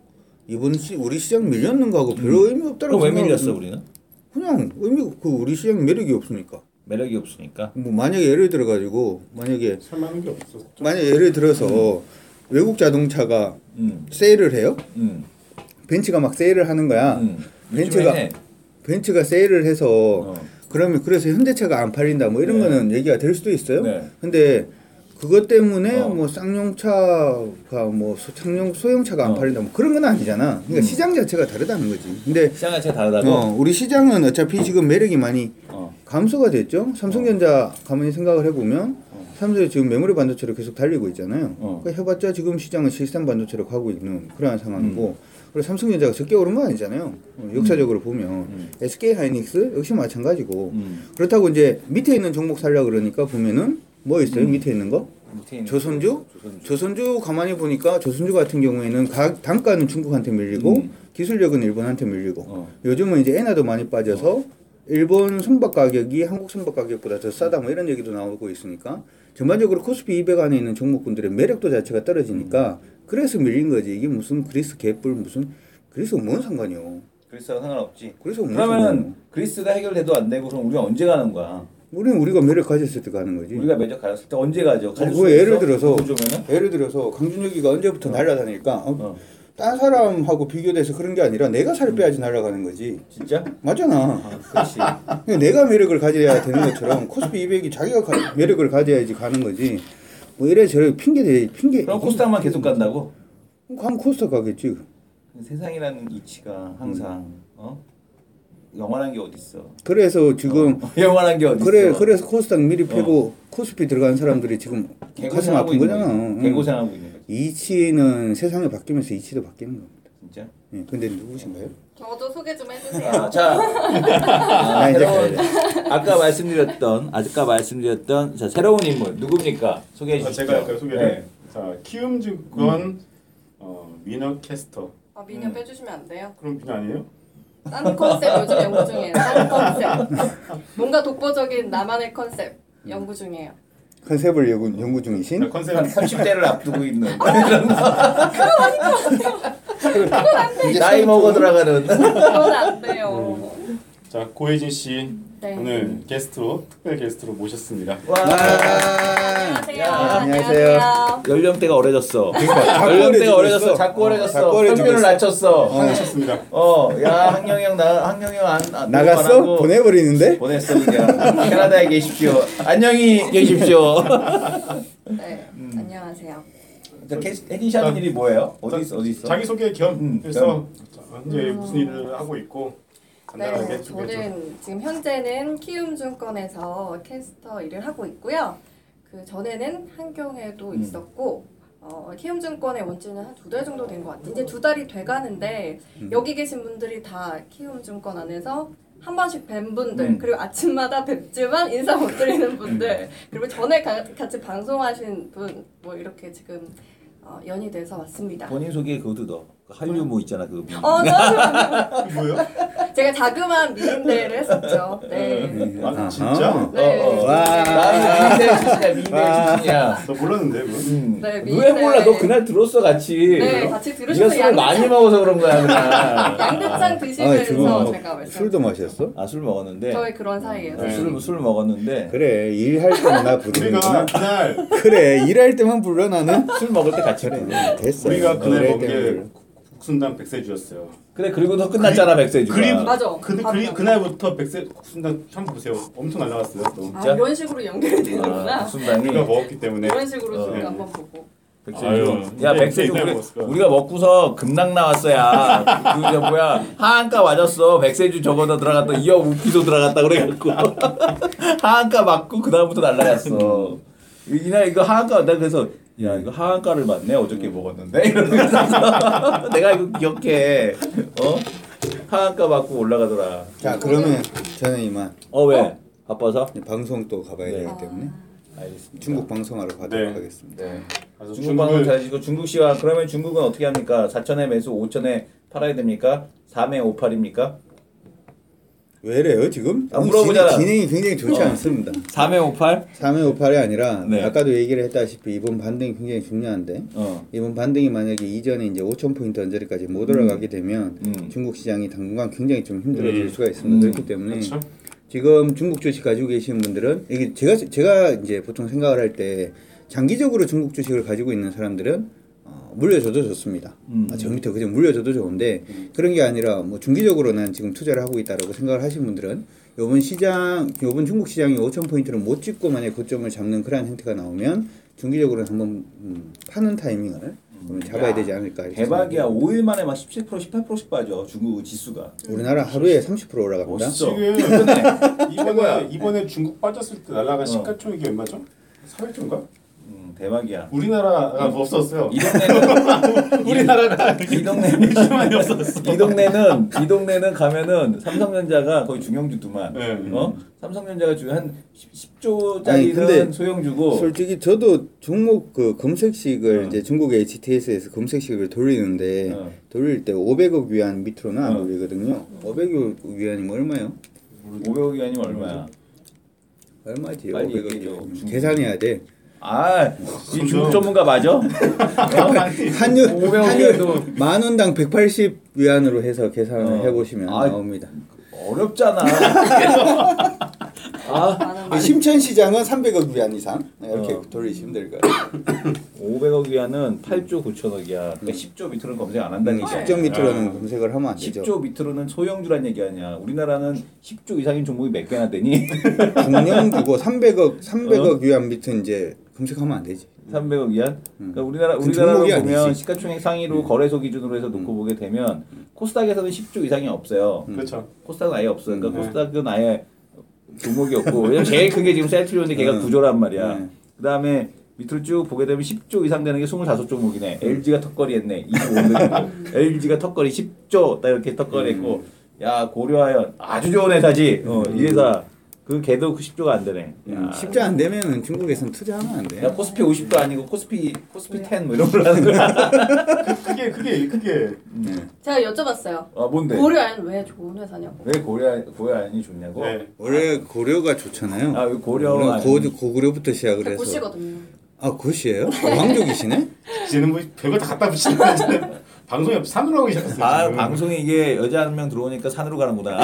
이번 시, 우리 시장 밀렸는 거하고 별로 의미 없다고 그럼 왜 생각을 밀렸어 해요. 우리는? 그냥 의미 그 우리 시장 매력이 없으니까. 매력이 없으니까. 뭐 만약에 예를 들어 가지고 만약에 설마는 게 없었죠. 만약 예를 들어서 외국 자동차가 음. 세일을 해요. 음. 벤츠가 막 세일을 하는 거야. 음. 벤츠가 요즘에 해. 벤츠가 세일을 해서 어. 그러면 그래서 현대차가 안 팔린다 뭐 이런 네. 거는 얘기가 될 수도 있어요. 네. 근데 그것 때문에 어. 뭐 쌍용차가 뭐 소- 상용 소형차가 안 어. 팔린다 뭐 그런 건 아니잖아. 그러니까 음. 시장 자체가 다르다는 거지. 근데 시장 자체가 다르다고. 어, 우리 시장은 어차피 지금 매력이 많이 어. 감소가 됐죠. 삼성전자 가만히 생각을 해보면 어. 삼성이 지금 메모리 반도체로 계속 달리고 있잖아요. 어. 그러니까 해봤자 지금 시장은 시스템 반도체로 가고 있는 그러한 상황이고 음. 그리고 삼성전자가 적게 오른 건 아니잖아요. 어, 역사적으로 보면 음. 에스케이하이닉스 역시 마찬가지고 음. 그렇다고 이제 밑에 있는 종목 살려 그러니까 보면은 뭐 있어요? 밑에 있는 거? 밑에 있는 조선주? 조선주. 조선주 가만히 보니까 조선주 같은 경우에는 가, 단가는 중국한테 밀리고 음. 기술력은 일본한테 밀리고 어. 요즘은 이제 엔화도 많이 빠져서 일본 선박 가격이 한국 선박 가격보다 더 싸다 뭐 이런 얘기도 나오고 있으니까 전반적으로 코스피 이백 안에 있는 종목군들의 매력도 자체가 떨어지니까 그래서 밀린 거지. 이게 무슨 그리스 개뿔 무슨 그리스가 뭔 상관이요. 그리스하고 상관없지. 그래서 뭔 그러면은 상관이요. 그리스가 해결돼도 안 되고 그럼 우리가 언제 가는 거야? 우리는 우리가 매력 가졌을 때 가는 거지. 우리가 매적 가졌을 때 언제 가죠? 가질 그거 수 예를 있어? 들어서 구조면은? 예를 들어서 강준혁이가 언제부터 날아다니까 어? 어. 딴 사람하고 비교돼서 그런 게 아니라 내가 살 빼야지 날아가는 거지. 진짜? 맞잖아. 아, 그렇지. 그러니까 내가 매력을 가져야 되는 것처럼 코스피 이백이 자기가 가, 매력을 가져야지 가는 거지. 뭐 이래 저래 핑계 대 핑계. 그럼 코스닥만 계속 간다고? 그럼 코스닥 가겠지. 세상이라는 이치가 항상 어? 영원한 게 어딨어? 그래서 지금 어, 영원한 게 어딨어? 그래 그래서 코스닥 미리 패고 코스피 들어간 사람들이 지금 가슴 개고생하고 아픈 있는 거잖아. 거지. 응. 개고생하고 있는 거지. 이치는 세상이 바뀌면서 이치도 바뀌는 겁니다. 진짜? 예, 근데 누구신가요? 저도 소개 좀 해주세요. 아, 자, 아, 아, 이제 새로운 가야 아까 말씀드렸던 아까 말씀드렸던 자 새로운 인물 누굽니까? 소개해 아, 주시죠. 제가 할까요 소개를? 네. 자 키움증권 어, 민어 캐스터. 아, 미녀 빼주시면 안 돼요? 그럼 민어 아니에요? 딴 컨셉 요즘 연구 중이에요. 딴 컨셉. 뭔가 독보적인 나만의 컨셉 연구 중이에요. 컨셉을 연구, 연구 중이신? 자, 컨셉 한 삼십 대를 앞두고 있는 이제 나이 서른 먹어 두- 들어가는 그건 안 돼요. 자 고혜진 씨 네. 오늘 게스트로 특별 게스트로 모셨습니다. 와. 안녕하세요. 야, 안녕하세요. 연령대가 어려졌어. 자꾸 연령대가 어려지고 어려졌어. 있어. 자꾸 어려졌어. 자꾸 어려지고 평균을 있어. 낮췄어. 하셨습니다. 어, 야 항영이 형 나 항영이 형안 안, 나갔어? 녹음 안 하고 보내버리는데? 보냈어 그냥. 캐나다에 계십시오. 안녕히 계십시오. 네. 안녕하세요. 저 혜진 씨 하는 일이 뭐예요? 어디 있어? 어디 있어? 자기 소개 겸 음, 해서 현재 무슨 일을 하고 있고 간단하게 네, 소개 좀. 저는 지금 현재는 키움증권에서 캐스터 일을 하고 있고요. 그 전에는 한경에도 음. 있었고 어, 키움증권의 원지는 한 두 달 정도 된 것 같아요. 이제 두 달이 돼가는데 음. 여기 계신 분들이 다 키움증권 안에서 한 번씩 뵌 분들 음. 그리고 아침마다 뵙지만 인사 못 드리는 분들 그리고 전에 가, 같이 방송하신 분 뭐 이렇게 지금 어, 연이 돼서 왔습니다. 본인 소개 그것도 넣어. 그 한류 뭐 있잖아 그. 어, 나 그게 뭐예요? 제가 자그마한 미인대회를 했었죠. 네. 아 진짜? 네. 어, 어. 와. 나는 미인대 출신이야. 미인대 와. 출신이야. 나 몰랐는데 그거. 음. 네, 왜 미인대. 몰라? 너 그날 들었어 같이. 네, 같이 네가 들으셔서 술을 많이 양대창, 먹어서 그런 거야 그냥. 양대창 아, 드시면서 지금 제가 말씀. 술도 마셨어? 아 술 먹었는데. 저희 그런 사이예요. 네. 술, 술 먹었는데 그래 일할 때만 나 우리가 부르는구나. 그날 그래 일할 때만 불러 나는. 술 먹을 때 같이 그래 그래. 됐어. 우리가 그날 일할 먹은 때만 게 불러. 국순당 백세주였어요. 그래 그리고 더 끝났잖아 백세주가. 그리고 맞아. 그, 바로 그, 그날부터 백세 국순당 참 보세요. 엄청 날라갔어요. 또. 아, 진짜? 이런 식으로 연결이 아, 되는구나. 국순당이 우리가 먹었기 때문에. 이런 식으로 어. 저도 네. 한번 보고. 백세주. 아유, 야 네, 백세주 네, 우리, 먹었을 거야. 우리가 먹고서 급락 나왔어야. 그, 그 뭐야 하한가 맞았어. 백세주 저거도 들어갔다 이어 우피도 들어갔다 그래갖고 하한가 맞고 그 다음부터 날라갔어. 이날 이거 하한가 내가 그래서 야 이거 하한가를 맞네 어저께 먹었는데 이러면서 내가 이거 기억해. 어 하한가 맞고 올라가더라. 자 그러면 저는 이만 어 왜? 바빠서? 방송 또 가봐야 네. 되기 때문에 알겠습니다. 중국 방송하러 가도록 네. 하겠습니다. 네. 그래서 중국 방송 중국을 잘하시고 중국 시와 그러면 중국은 어떻게 합니까? 사천에 매수 오천에 팔아야 됩니까? 삼에 오팔입니까? 왜래요 지금? 아, 물어보잖아. 진행, 진행이 굉장히 좋지 어. 않습니다. 삼에 오팔? 삼 회 오팔이 아니라 네. 아까도 얘기를 했다시피 이번 반등이 굉장히 중요한데 어. 이번 반등이 만약에 이전에 이제 오천 포인트 언저리까지 못 올라가게 되면 음. 중국 시장이 당분간 굉장히 좀 힘들어질 음. 수가 있습니다. 음. 그렇기 때문에 그렇죠. 지금 중국 주식 가지고 계시는 분들은 이게 제가 제가 이제 보통 생각을 할 때 장기적으로 중국 주식을 가지고 있는 사람들은 어, 물려줘도 좋습니다. 음. 아, 저 밑에 그냥 물려줘도 좋은데 그런 게 아니라 뭐 중기적으로 난 지금 투자를 하고 있다라고 생각을 하시는 분들은 요번 시장 요번 중국 시장이 오천 포인트를 못 찍고 만약 고점을 잡는 그러한 형태가 나오면 중기적으로 한번 음, 파는 타이밍을 음, 잡아야 야, 되지 않을까 이렇게 대박이야. 생각합니다. 오 일 만에 막 십칠 퍼센트 십팔 퍼센트씩 빠져. 중국 지수가. 우리나라 하루에 삼십 퍼센트 올라갑니다. 멋있어. 지금 최고야. 이번에 이번에 중국 빠졌을 때 날라간 어. 시가총액이 얼마죠? 사백조인가? 음, 대박이야. 우리나라가 뭐 없었어요. 이 동네는 우리나라가 이 동네 이만이 없었어. 이 동네는 이 동네는 가면은 삼성전자가 거의 중형주두만. 네. 어? 삼성전자가 주 한 십 아니, 조짜리는 근데 소형주고. 솔직히 저도 종목 그 검색식을 어. 이제 중국 에이치티에스에서 검색식을 돌리는데 어. 돌릴 때 오백억 위안 밑으로는 안 어. 돌리거든요. 오백억 위안이면 얼마요? 오백억 위안이면 얼마야? 얼마지? 빨리 오백억 얘기해줘. 위안. 계산해야 돼. 아, 이 중국 전문가 맞아? 한유 오백억 한유 위안도- 만 원당 백팔십 위안으로 해서 계산을 어. 해보시면 아, 나옵니다. 어렵잖아. 아, 많은 심천 시장은 삼백억 위안 이상 이렇게 어. 돌리시면 될 거예요. 오백억 위안은 팔조 구천억이야. 그러니까 십조 밑으로는 검색 안 한다는 얘기야. 십 점 밑으로는 아. 검색을 하면 안 되죠. 십조 밑으로는 소형주란 얘기 아니야. 우리나라는 십조 이상인 종목이 몇 개나 되니? 중년주고 삼백억 삼백억 어? 위안 밑은 이제 검색하면 안 되지. 삼백억 위안? 그러니까 우리나라 그건 우리나라 종목이 보면 아니지. 시가총액 상위로 거래소 기준으로 해서 놓고 보게 되면 코스닥에서는 십조 이상이 없어요. 그렇죠. 코스닥은 아예 없어. 그러니까 음. 코스닥은 아예 종목이 없고 왜냐면 제일 큰 게 지금 셀트리온인데 걔가 음. 구조란 말이야. 네. 그다음에 밑으로 쭉 보게 되면 십조 이상 되는 게 이십오 종목이네. 엘지가 턱걸이 했네. 이십오 종목. 엘지가 턱걸이 십조 딱 이렇게 턱걸이 했고 야 고려하연 아주 좋은 회사지. 어, 이 회사 그 걔도 그 십조가 안 되네. 야, 십조 안 되면은 중국에선 투자하면 안 돼. 야 코스피 오십도 아니고 코스피 코스피 십 뭐 이런 걸 하는 거야. 그, 그게 그게 그게 제가 여쭤봤어요. 아 뭔데? 고려아연 왜 좋은 회사냐고. 왜 고려 고려아연이 좋냐고? 네. 원래 고려가 좋잖아요. 아 여기 고려 원래 아연. 고, 고구려부터 시작을 저 해서. 고시거든요. 아 고시예요? 왕족이시네? 이제는 뭐 별거 다 갖다 붙이는 거지. 방송에 산으로 하기 시작했어요. 아 지금. 방송에 이게 여자 한 명 들어오니까 산으로 가는구나.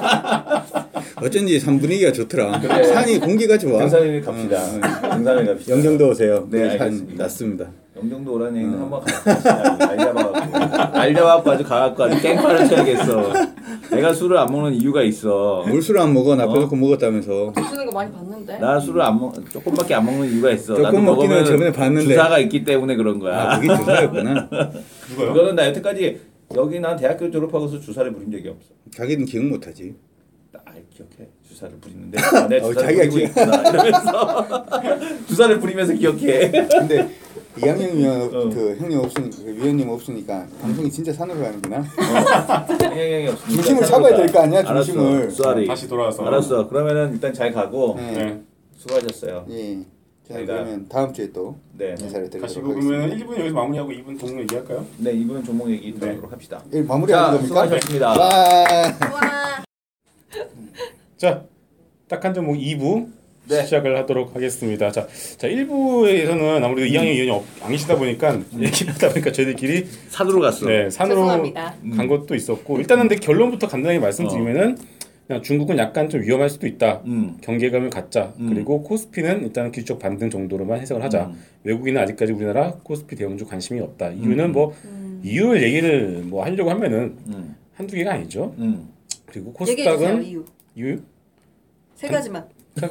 어쩐지 산 분위기가 좋더라. 그래. 산이 공기가 좋아. 등산에 갑시다. 등산에 갑시다. 영종도 오세요. 네, 산 알겠습니다. 낫습니다. 영종도 오라는 얘기는 한번 가시다. 날 잡아갖고 날 잡아갖고 아주 가갖고 아주 깽판을 쳐야겠어. 내가 술을 안 먹는 이유가 있어. 물 술 안 먹어. 나 어? 빼놓고 먹었다면서. 드시는 거 많이 봤는데. 나 술을 안 먹, 조금밖에 안 먹는 이유가 있어. 조금 나도 먹기는 먹으면 저번에 봤는데. 주사가 있기 때문에 그런 거야. 아, 그게 주사였구나. 누가요? 그거는 나 여태까지 여기 난 대학교 졸업하고서 주사를 부린 적이 없어. 자기는 기억 못하지. 아 기억해. 주사를 부리는데 아, 내 어, 주사를 자기가 부리고 있구나 이러면서 주사를 부리면서 기억해. 근데 이학년이면 어. 그 형님 없으니까 그 위원님 없으니까 방송이 진짜 산으로 가는구나. 어. 중심을 잡아야 될 거 아니야, 중심을. 알았어. 쏘리. 다시 돌아와서. 알았어. 그러면은 일단 잘 가고 네. 네. 수고하셨어요. 예. 저는 저희가- 그러면 다음 주에 또 네. 인사를 드리도록 가시고 하겠습니다. 그러면 일 분 여기서 마무리하고 이 분 동료 얘기할까요? 네, 이분은 종목 얘기 들어보도록 합시다. 예, 마무리하는 자, 겁니까? 수고하셨습니다. 와. 와. 자, 딱 한 종목 이 부 네. 시작을 하도록 하겠습니다. 자, 자 일 부에서는 아무래도 이학년 의원이 없- 안 계시다 보니까 얘기하다 보니까 저희들끼리 산으로 갔어. 네, 산으로 죄송합니다. 간 것도 있었고 일단은 근데 결론부터 간단하게 말씀드리면은 그냥 중국은 약간 좀 위험할 수도 있다. 음. 경계감을 갖자. 음. 그리고 코스피는 일단은 기술적 반등 정도로만 해석을 하자. 음. 외국인은 아직까지 우리나라 코스피 대형주 관심이 없다. 이유는 음. 뭐 음. 이유를 얘기를 뭐 하려고 하면은 음. 한두 개가 아니죠. 음. 그리고 얘기해 주세요 코스닥은 이유. 이유? 세 가지만.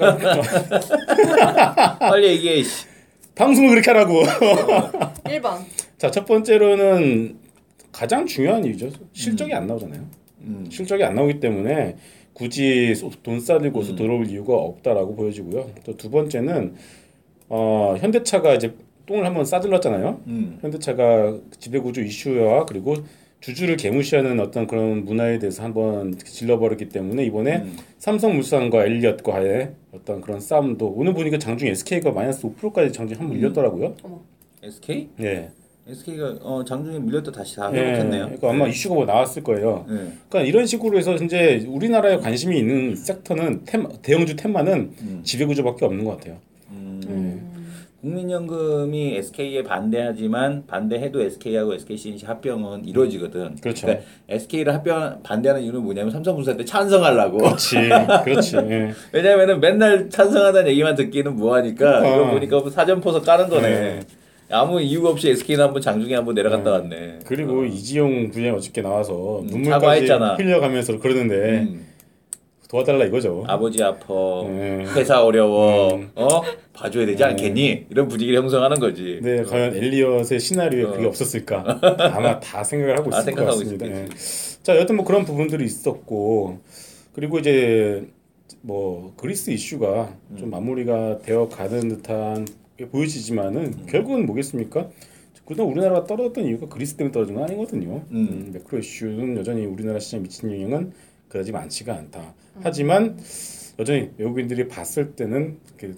빨리 얘기해. 씨. 방송을 그렇게 하라고. 일 번. 자, 첫 번째로는 가장 중요한 이유죠. 실적이 안 나오잖아요. 음. 실적이 안 나오기 때문에 굳이 돈 싸들고서 음. 들어올 이유가 없다라고 보여지고요. 또 두 번째는 어, 현대차가 이제 똥을 한번 싸들렀잖아요. 음. 현대차가 지배구조 이슈와 그리고 주주를 개무시하는 어떤 그런 문화에 대해서 한번 질러버렸기 때문에 이번에 음. 삼성물산과 엘리엇과의 어떤 그런 싸움도 오늘 보니까 장중 에스케이가 마이너스 오 퍼센트까지 장중 한번 밀렸더라고요. 에스케이? 예. 에스케이가 어, 장중에 밀렸다 다시 다 예. 회복했네요. 그러니까 아마 이슈가 뭐 나왔을 거예요. 네. 그러니까 이런 식으로 해서 이제 우리나라에 관심이 있는 섹터는 테마, 대형주 테마는 음. 지배구조밖에 없는 것 같아요. 음. 음. 국민연금이 에스케이에 반대하지만 반대해도 에스케이하고 에스케이씨엔씨 합병은 이루어지거든. 그렇죠. 그러니까 에스케이를 합병 반대하는 이유는 뭐냐면 삼성물산한테 찬성하려고. 그렇지, 그렇지. 예. 왜냐면은 맨날 찬성하다는 얘기만 듣기는 뭐하니까 그러니까. 이거 보니까 뭐 사전포서 까는 거네. 네. 아무 이유 없이 에스케이는 한번 장중에 한번 내려갔다 네. 왔네. 그리고 어. 이지용 부장이 어저께 나와서 음, 눈물까지 사과했잖아. 흘려가면서 그러는데 음. 도와달라 이거죠. 아버지 아파, 네. 회사 어려워, 음. 어 봐줘야 되지 않겠니? 이런 분위기를 형성하는 거지. 네, 과연 엘리엇의 시나리오에 어. 그게 없었을까? 아마 다 생각을 하고 다 있을 것 생각하고 같습니다. 있었겠지. 예. 자, 여튼 뭐 그런 부분들이 있었고 그리고 이제 뭐 그리스 이슈가 음. 좀 마무리가 되어 가는 듯한 게 보여지지만은 음. 결국은 뭐겠습니까? 그동안 우리나라가 떨어졌던 이유가 그리스 때문에 떨어진 건 아니거든요. 음. 음, 매크로 이슈는 여전히 우리나라 시장에 미치는 영향은 그다지 많지가 않다. 음. 하지만 여전히 외국인들이 봤을 때는 그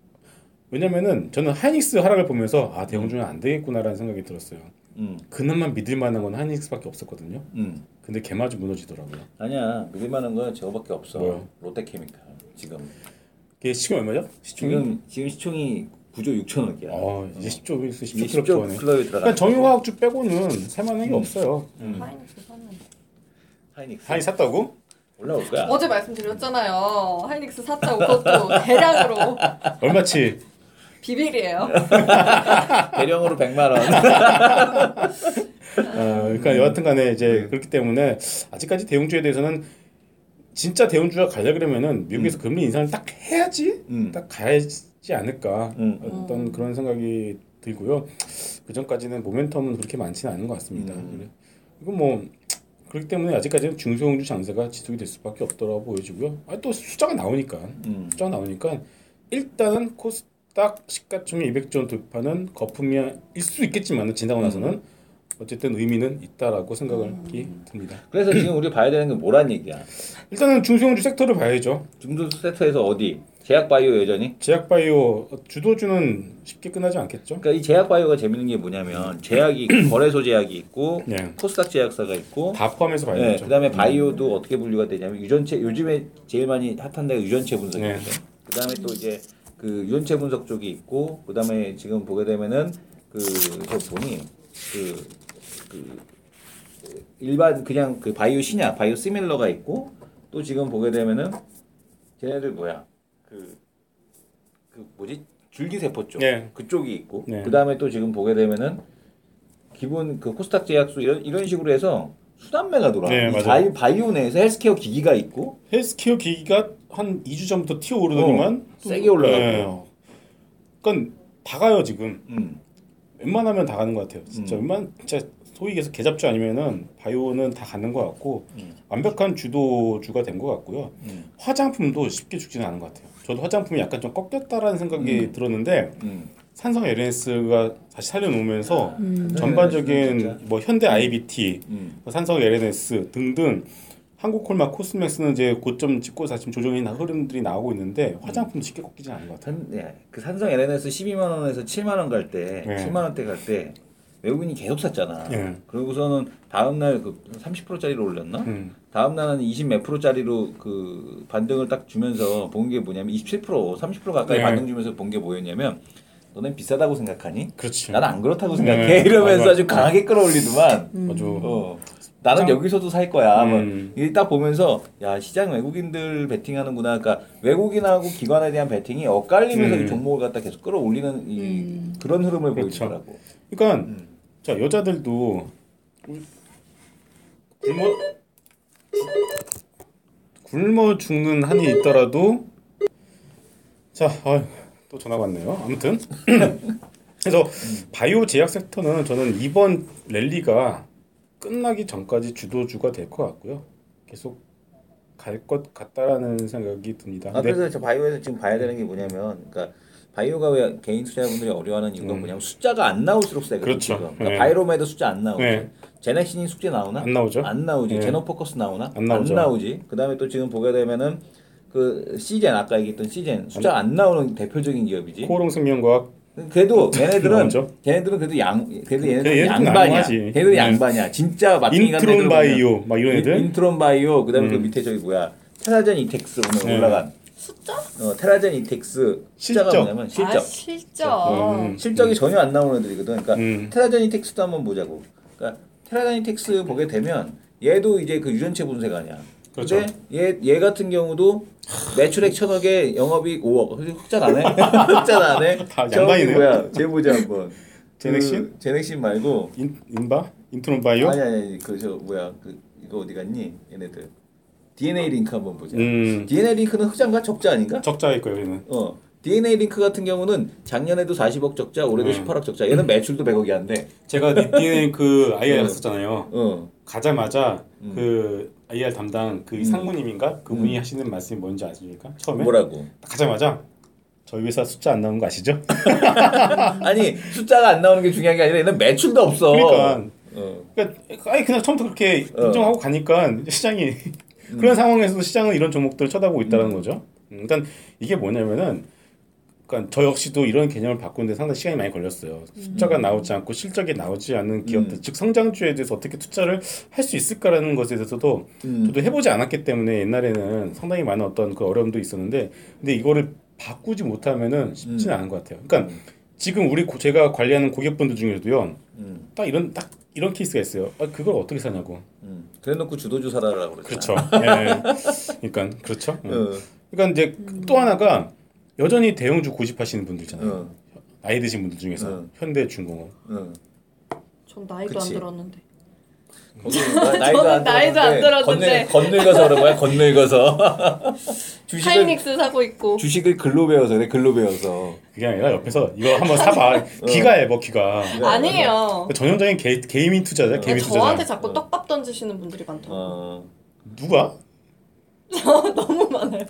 왜냐면은 저는 하이닉스 하락을 보면서 아 대형주는 안 되겠구나라는 생각이 들었어요. 음, 그나마 믿을 만한 건 하이닉스밖에 없었거든요. 음. 근데 걔마저 무너지더라고요. 아니야 믿을 만한 건 저거밖에 없어. 뭐요? 롯데케미칼 지금. 그게 시총이 얼마죠? 시총이? 지금 지금 시총이 구조 육천억이야. 어, 이제 십 조, 십 이제 조 십 조 클럽 클럽에 들어가. 그러니까 정유화학주 빼고는 살만한 게 음. 없어요. 음. 하이닉스 샀는데. 하이닉스 하이 샀다고? 올라올 거야. 어제 말씀드렸잖아요. 하이닉스 샀다고 그것도 대량으로 얼마치? 비밀이에요. 대량으로 백만 원. 어, 그러니까 여하튼간에 이제 그렇기 때문에 아직까지 대형주에 대해서는 진짜 대형주가 가려 그러면은 미국에서 금리 인상을 딱 해야지, 음. 딱 가야지 않을까 음. 어떤 음. 그런 생각이 들고요. 그 전까지는 모멘텀은 그렇게 많지는 않은 것 같습니다. 음. 그래. 이거 뭐 그렇기 때문에 아직까지는 중소형주 장세가 지속이 될 수밖에 없더라고 보여지고요. 아, 또 숫자가 나오니까 음. 숫자가 나오니까 일단은 코스닥 시가총액 이백 조 원 돌파는 거품일 수 있겠지만 지나고 나서는 어쨌든 의미는 있다라고 생각이 듭니다. 그래서 지금 우리 봐야 되는 게 뭐란 얘기야? 일단은 중소형주 섹터를 봐야죠. 중도 세터에서 어디? 제약바이오 여전히? 제약바이오 주도주는 쉽게 끝나지 않겠죠? 그러니까 이 제약바이오가 재밌는 게 뭐냐면 제약이 있고, 거래소 제약이 있고 네. 코스닥 제약사가 있고 다 포함해서 네, 봐야겠죠. 그다음에 바이오도 어떻게 분류가 되냐면 유전체 요즘에 제일 많이 핫한 데가 유전체 분석인데 네. 그다음에 또 이제 그 유전체 분석 쪽이 있고 그다음에 지금 보게 되면은 그 저 보니 그, 그 일반 그냥 그 바이오 신약, 바이오 시밀러가 있고 또 지금 보게 되면은 쟤네들 뭐야 그, 그 뭐지 줄기세포 쪽 네. 그쪽이 있고 네. 그 다음에 또 지금 보게 되면은 기본 그 코스닥 제약수 이런 이런 식으로 해서 수단매가 돌아. 네, 이 맞아요. 바이, 바이오 내에서 헬스케어 기기가 있고 헬스케어 기기가 한 이 주 전부터 튀어 오르더니만 어, 세게 올라가고. 네. 그러니까 다 가요 지금. 음. 웬만하면 다 가는 것 같아요. 진짜 음. 웬만 진짜 소위 얘기해서 개잡주 아니면은 바이오는 다 가는 것 같고 음. 완벽한 주도주가 된 것 같고요. 음. 화장품도 쉽게 죽지는 않은 것 같아요. 저도 화장품이 약간 좀 꺾였다라는 생각이 음. 들었는데 음. 삼성 엘엔에스가 다시 살려놓으면서 음. 전반적인 진짜. 뭐 현대 아이비티, 음. 삼성 엘엔에스 등등 한국콜마 코스맥스는 이제 고점 찍고 다시 조정이 나 흐름들이 나오고 있는데 화장품 쉽게 꺾이지 않은 것 같아요. 산, 예, 그 삼성 엘엔에스 십이만 원에서 칠만 원 갈 때, 네. 칠만 원대 갈 때 외국인이 계속 샀잖아. 네. 그러고서는 다음 날그 삼십 퍼센트짜리로 올렸나? 음. 다음 날은 이십 몇 프로짜리로 그 반등을 딱 주면서 본 게 뭐냐면 이십칠 퍼센트, 삼십 퍼센트 가까이 네. 반등 주면서 본 게 뭐였냐면 너네 비싸다고 생각하니? 그렇지. 나는 안 그렇다고 생각해. 네. 이러면서 맞아. 아주 강하게 끌어올리더만. 아주 어. 나는 짱. 여기서도 살 거야. 뭐 음. 이게 딱 보면서 야 시장 외국인들 베팅하는구나. 그러니까 외국인하고 기관에 대한 베팅이 엇갈리면서 음. 이 종목을 갖다 계속 끌어올리는 이 음. 그런 흐름을 그렇죠. 보이더라고. 그러니까 음. 자 여자들도 굶어 굶어 죽는 한이 있더라도 자 아유, 또 전화가 왔네요. 아무튼 그래서 바이오 제약 섹터는 저는 이번 랠리가 끝나기 전까지 주도주가 될 것 같고요. 계속 갈 것 같다라는 생각이 듭니다. 아 근데 그래서 저 바이오에서 지금 봐야 되는 게 뭐냐면, 그러니까 바이오가 왜 개인 투자자분들이 어려워하는 이유가 음. 뭐냐면 숫자가 안 나올수록 세거든. 그렇죠. 지금. 그러니까 네. 바이로메도 숫자 안 나오지. 네. 제넥신이 숙제 나오나? 안 나오죠. 안 나오지. 네. 제노포커스 나오나? 안 나오죠. 나오지. 그다음에 또 지금 보게 되면은 그 시젠 아까 얘기했던 시젠 숫자 안 나오는 대표적인 기업이지. 코롱생명과학 그래도 얘네들은 나오죠. 걔네들은 그래도 양 걔네들 얘네들 얘네들은 양반이야. 양호하지. 걔네들 네. 양반이야. 진짜 마틴이 같은 애들 인트론 바이오 막 이런 애들 인, 인트론 바이오 그다음에 그 음. 밑에 저기 뭐야 테라젠 이텍스 오늘 네. 올라간 숫자? 어, 테라젠 이텍스 숫자가 실적. 뭐냐면 실적 아 실적. 음. 실적이 전혀 안 나오는 애들이거든. 그러니까 음. 테라젠 이텍스도 한번 보자고. 그러니까 테라젠 이텍스 보게 되면 얘도 이제 그 유전체 분석 아니야. 그렇죠. 근데 얘, 얘 같은 경우도 매출액 천억에 영업이익 오억. 흑자 나네? 흑자 나네? 다 저기 양반이네요. 뭐야? 쟤 보자 한번. 제넥신? 그, 제넥신 말고. 인, 인바? 인트론 바이오? 아니 아니 그 저 뭐야 그 이거 어디 갔니? 얘네들. 디엔에이 링크 한번 보자. 음. 디엔에이 링크는 흑자인가 적자 아닌가? 적자일 거예요, 얘는. 어. 디엔에이 링크 같은 경우는 작년에도 사십억 적자, 올해도 음. 십팔억 적자. 얘는 매출도 백억이 안 돼. 제가 디엔에이 그 아이알 어. 갔었잖아요. 어. 가자마자 음. 그 아이알 담당 그 음. 상무님인가? 그분이 음. 하시는 말씀이 뭔지 아십니까? 처음에? 뭐라고? 가자마자 저희 회사 숫자 안 나오는 거 아시죠? 아니 숫자가 안 나오는 게 중요한 게 아니라 얘는 매출도 없어. 그러니까 어. 그러니까 아니 그냥 처음부터 그렇게 어. 인정하고 가니까 시장이 그런 상황에서도 시장은 이런 종목들을 쳐다보고 있다는 음. 거죠. 음, 그러니까 이게 뭐냐면은 그러니까 저 역시도 이런 개념을 바꾸는데 상당히 시간이 많이 걸렸어요. 숫자가 나오지 않고 실적이 나오지 않는 기업들, 음. 즉 성장주에 대해서 어떻게 투자를 할 수 있을까라는 것에 대해서도 음. 저도 해보지 않았기 때문에 옛날에는 상당히 많은 어떤 그 어려움도 있었는데, 근데 이거를 바꾸지 못하면은 쉽지는 음. 않은 것 같아요. 그러니까 지금 우리 고, 제가 관리하는 고객분들 중에도요, 음. 딱 이런 딱 이런 케이스가 있어요. 아, 그걸 어떻게 사냐고. 음. 그래놓고 주도주 사라라고 그랬잖아. 그렇죠. 예. 그러니까 그렇죠. 음. 어. 그러니까 이제 또 하나가 여전히 대형주 고집하시는 분들 있잖아요. 어. 나이 드신 분들 중에서 어. 현대중공업. 어. 전 나이도 그치. 안 들었는데. 거기 나- 나이도 저는 안 나이도 안 들었는데. 건늙, 건늙어서 그런 거야. 건늙어서. 주식을 하이닉스 사고 있고. 주식을 글로 배워서 그래. 글로 배워서. 그게 아니라 옆에서 이거 한번 사봐. 귀가 얇어 귀가. 아니에요. 전형적인 개, 개이민 투자자. 개이민 투자자. 저한테 자꾸 떡밥 던지시는 분들이 많더라고요. 어. 누가? 너무 많아요.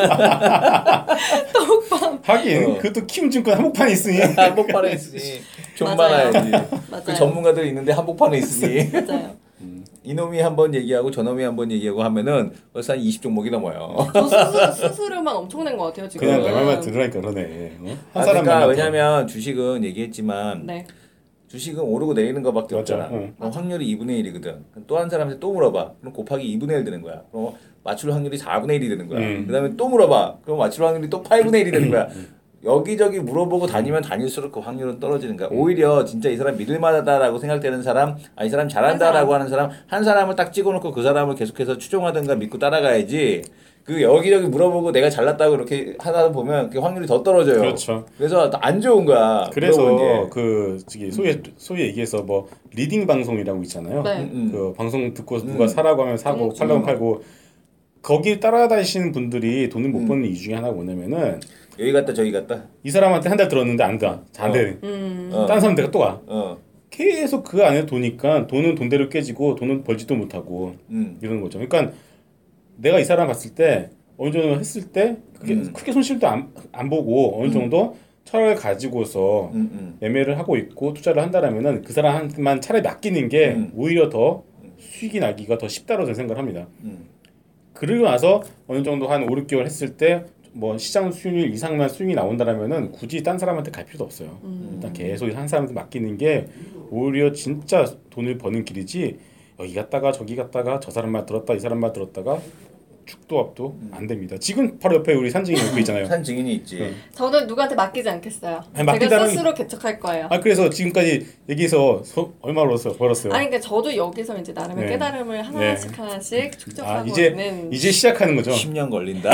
떡밥. 하긴 어. 그것도 키움증권 한복판에 있으니. 한복판에 있으니 좀 맞아요. 많아야지. 맞아요. 그 전문가들이 있는데 한복판에 있으니. 맞아요. 이놈이 한번 얘기하고 저놈이 한번 얘기하고 하면은 벌써 한 이십 종목이 넘어요. 저 수수, 수수료만 엄청 낸 것 같아요 지금. 그냥 내 말만 들으라니까 그러네. 어? 한 아, 사람 그러니까 말만 왜냐면 주식은 얘기했지만 네. 주식은 오르고 내리는 것밖에 맞아. 없잖아. 응. 그럼 확률이 이분의 일이거든. 또 한 사람한테 또 물어봐. 그럼 곱하기 이분의 일 되는 거야. 그럼 맞출 확률이 사분의 일이 되는 거야. 음. 그다음에 또 물어봐. 그럼 맞출 확률이 또 팔분의 일이 되는 거야. 여기저기 물어보고 다니면 다닐수록 그 확률은 떨어지는 거야. 오히려 진짜 이 사람 믿을만하다라고 생각되는 사람, 아, 이 사람 잘한다라고 하는 사람, 한 사람을 딱 찍어놓고 그 사람을 계속해서 추종하든가 믿고 따라가야지. 그 여기저기 물어보고 내가 잘났다고 이렇게 하다 보면 그 확률이 더 떨어져요. 그렇죠. 그래서 안 좋은 거야. 그래서 그 저기 소위 소위 얘기해서 뭐 리딩 방송이라고 있잖아요. 네. 음, 음. 그 방송 듣고 음. 누가 사라고 하면 사고 음. 팔라고 팔고 거기 따라다니시는 분들이 돈을 못 음. 버는 이유 중에 하나가 뭐냐면은 여기 갔다 저기 갔다. 이 사람한테 한 달 들었는데 안 가. 안 어. 돼. 음. 어. 딴 사람 내가 또 가. 어. 계속 그 안에 도니까 돈은 돈대로 깨지고 돈은 벌지도 못하고 음. 이러는 거죠. 그러니까 내가 이 사람 봤을 때 어느 정도 했을 때 크게, 음. 크게 손실도 안, 안 보고 어느 정도 철학을 가지고서 음, 음. 매매를 하고 있고 투자를 한다라면은 그 사람한테만 차라리 맡기는 게 음. 오히려 더 수익이 나기가 더 쉽다고 저는 생각을 합니다. 음. 그러고 나서 어느 정도 한 오, 육 개월 했을 때 뭐 시장 수익률 이상만 수익이 나온다라면은 굳이 딴 사람한테 갈 필요도 없어요. 음. 일단 계속 한 사람한테 맡기는 게 오히려 진짜 돈을 버는 길이지. 여기 갔다가 저기 갔다가 저 사람 말 들었다 이 사람 말 들었다가 축도 앞도 안 됩니다. 지금 바로 옆에 우리 산증이 옆에 있잖아요. 산 증인이 있지. 네. 저는 누구한테 맡기지 않겠어요. 아니, 제가 맡긴다는- 스스로 개척할 거예요. 아 그래서 지금까지 얘기해서 서, 얼마 벌었어요? 벌었어요. 아니 그러니까 저도 여기서 이제 나름의 네. 깨달음을 하나씩 하나씩 축적하고 아 이제 있는 이제 시작하는 거죠. 십 년 걸린다.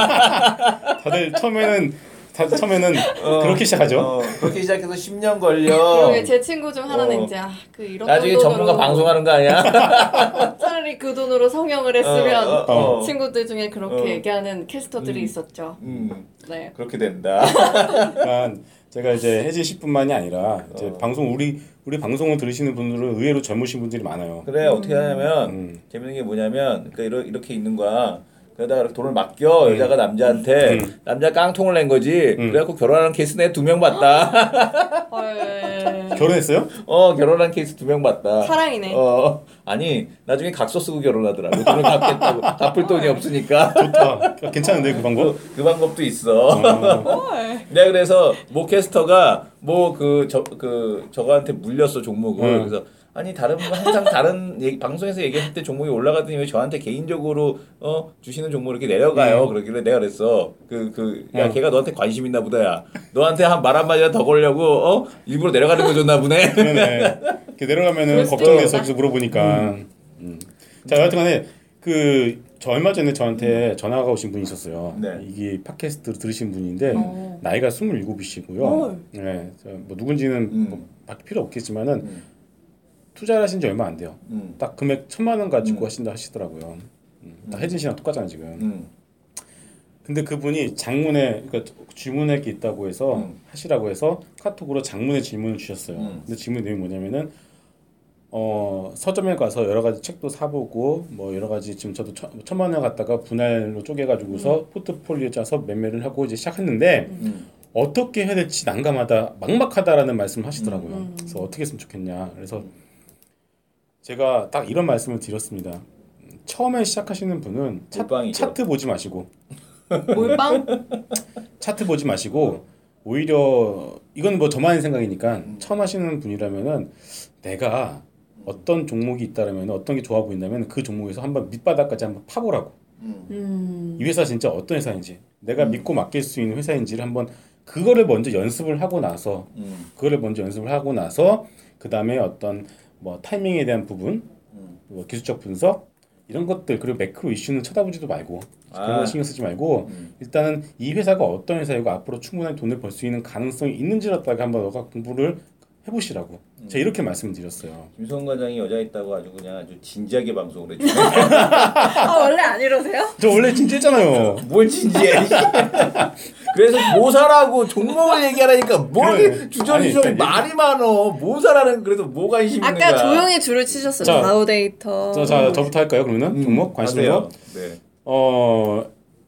다들 처음에는 다 처음에는 어, 그렇게 시작하죠. 어, 그렇게 시작해서 십 년 걸려. 그리고 제 친구 중 하나는 어. 이제 아, 그 이런 나중에 돈으로 전문가 방송하는 거 아니야? 차라리 그 돈으로 성형을 했으면 어, 어, 어. 친구들 중에 그렇게 어. 얘기하는 캐스터들이 음. 있었죠. 음, 네. 그렇게 된다. 그러니까 제가 이제 혜진 씨뿐만이 아니라 이제 어. 방송 우리 우리 방송을 들으시는 분들은 의외로 젊으신 분들이 많아요. 그래 어떻게 하냐면 음. 재밌는 게 뭐냐면 그러니까 이러, 이렇게 있는 거야. 그러다가 돈을 맡겨 여자가 남자한테 음. 남자 깡통을 낸 거지. 음. 그래갖고 결혼하는 케이스 내 두 명 봤다. 헐. 결혼했어요? 어 결혼한 케이스 두 명 봤다. 사랑이네. 어 아니 나중에 각서 쓰고 결혼하더라고. 돈을 갚겠다고 갚을 돈이 없으니까. 좋다. 괜찮은데 그 방법? 그, 그 방법도 있어. 어. 헐. 내가 그래서 모 캐스터가 뭐 그 저 그 저거한테 물렸어 종목을. 음. 그래서 아니 다른 분 항상 다른 얘기, 방송에서 얘기했을 때 종목이 올라가더니 왜 저한테 개인적으로 어 주시는 종목 이렇게 내려가요. 음. 그러길래 내가 그랬어. 그 그 야 음. 걔가 너한테 관심 있나 보다야. 너한테 한 말 한마디라 더 걸려고 어 일부러 내려가는 거 줬나 보네. 그러네. 이렇게 내려가면은 그럴 수도 걱정돼서 있겠다. 계속 물어보니까. 음. 자 여하튼간에 그 저 얼마 전에 저한테 전화가 오신 분이 있었어요. 네. 이게 팟캐스트 들으신 분인데 어. 나이가 스물일곱이시고요. 헐. 네, 저뭐 누군지는 음. 뭐 밝힐 필요 없겠지만은 음. 투자를 하신 지 얼마 안 돼요. 음. 딱 금액 천만 원 가지고 음. 하신다 하시더라고요. 음. 딱 혜진 씨랑 똑같잖아 지금. 음. 근데 그분이 장문에 그러니까 질문할 게 있다고 해서 음. 하시라고 해서 카톡으로 장문의 질문을 주셨어요. 음. 근데 질문 내용이 뭐냐면은 어 서점에 가서 여러 가지 책도 사보고 뭐 여러 가지 지금 저도 천, 천만 원 갖다가 분할로 쪼개가지고서 포트폴리오 짜서 매매를 하고 이제 시작했는데 음. 어떻게 해야 될지 난감하다 막막하다라는 말씀을 하시더라고요. 음. 그래서 어떻게 했으면 좋겠냐. 그래서 제가 딱 이런 말씀을 드렸습니다. 처음에 시작하시는 분은 차, 몰빵이죠. 차트 보지 마시고 몰빵? 차트 보지 마시고 오히려 이건 뭐 저만의 생각이니까 처음 하시는 분이라면은 내가 어떤 종목이 있다라면 어떤 게 좋아 보인다면 그 종목에서 한번 밑바닥까지 한번 파보라고. 음. 음. 이 회사 진짜 어떤 회사인지 내가 믿고 맡길 수 있는 회사인지를 한번 그거를 먼저 연습을 하고 나서 음. 그거를 먼저 연습을 하고 나서 그 다음에 어떤 뭐 타이밍에 대한 부분, 음. 뭐 기술적 분석 이런 것들 그리고 매크로 이슈는 쳐다보지도 말고 그런 아. 거 신경 쓰지 말고 음. 일단은 이 회사가 어떤 회사이고 앞으로 충분한 돈을 벌 수 있는 가능성이 있는지를 갖다가 한번 너가 공부를 해보시라고 제가 이렇게 말씀드렸어요. 김성훈 과장이 여자 있다고 아주 그냥 아주 진지하게 방송을 해주네. 아 원래 안 이러세요? 저 원래 진짜 했잖아요. 뭘 진지해. 그래서 모사라고 종목을 얘기하라니까 뭘 그래. 이렇게 주저리 아니, 주저리 그러니까 말이 많어. 모사라는 그래도 뭐가 관심 있는 거야. 아까 조용히 줄을 치셨어요. 자, 바우데이터. 저, 자 저부터 할까요 그러면 음, 종목 관심 있는 거? 하세요. 네. 어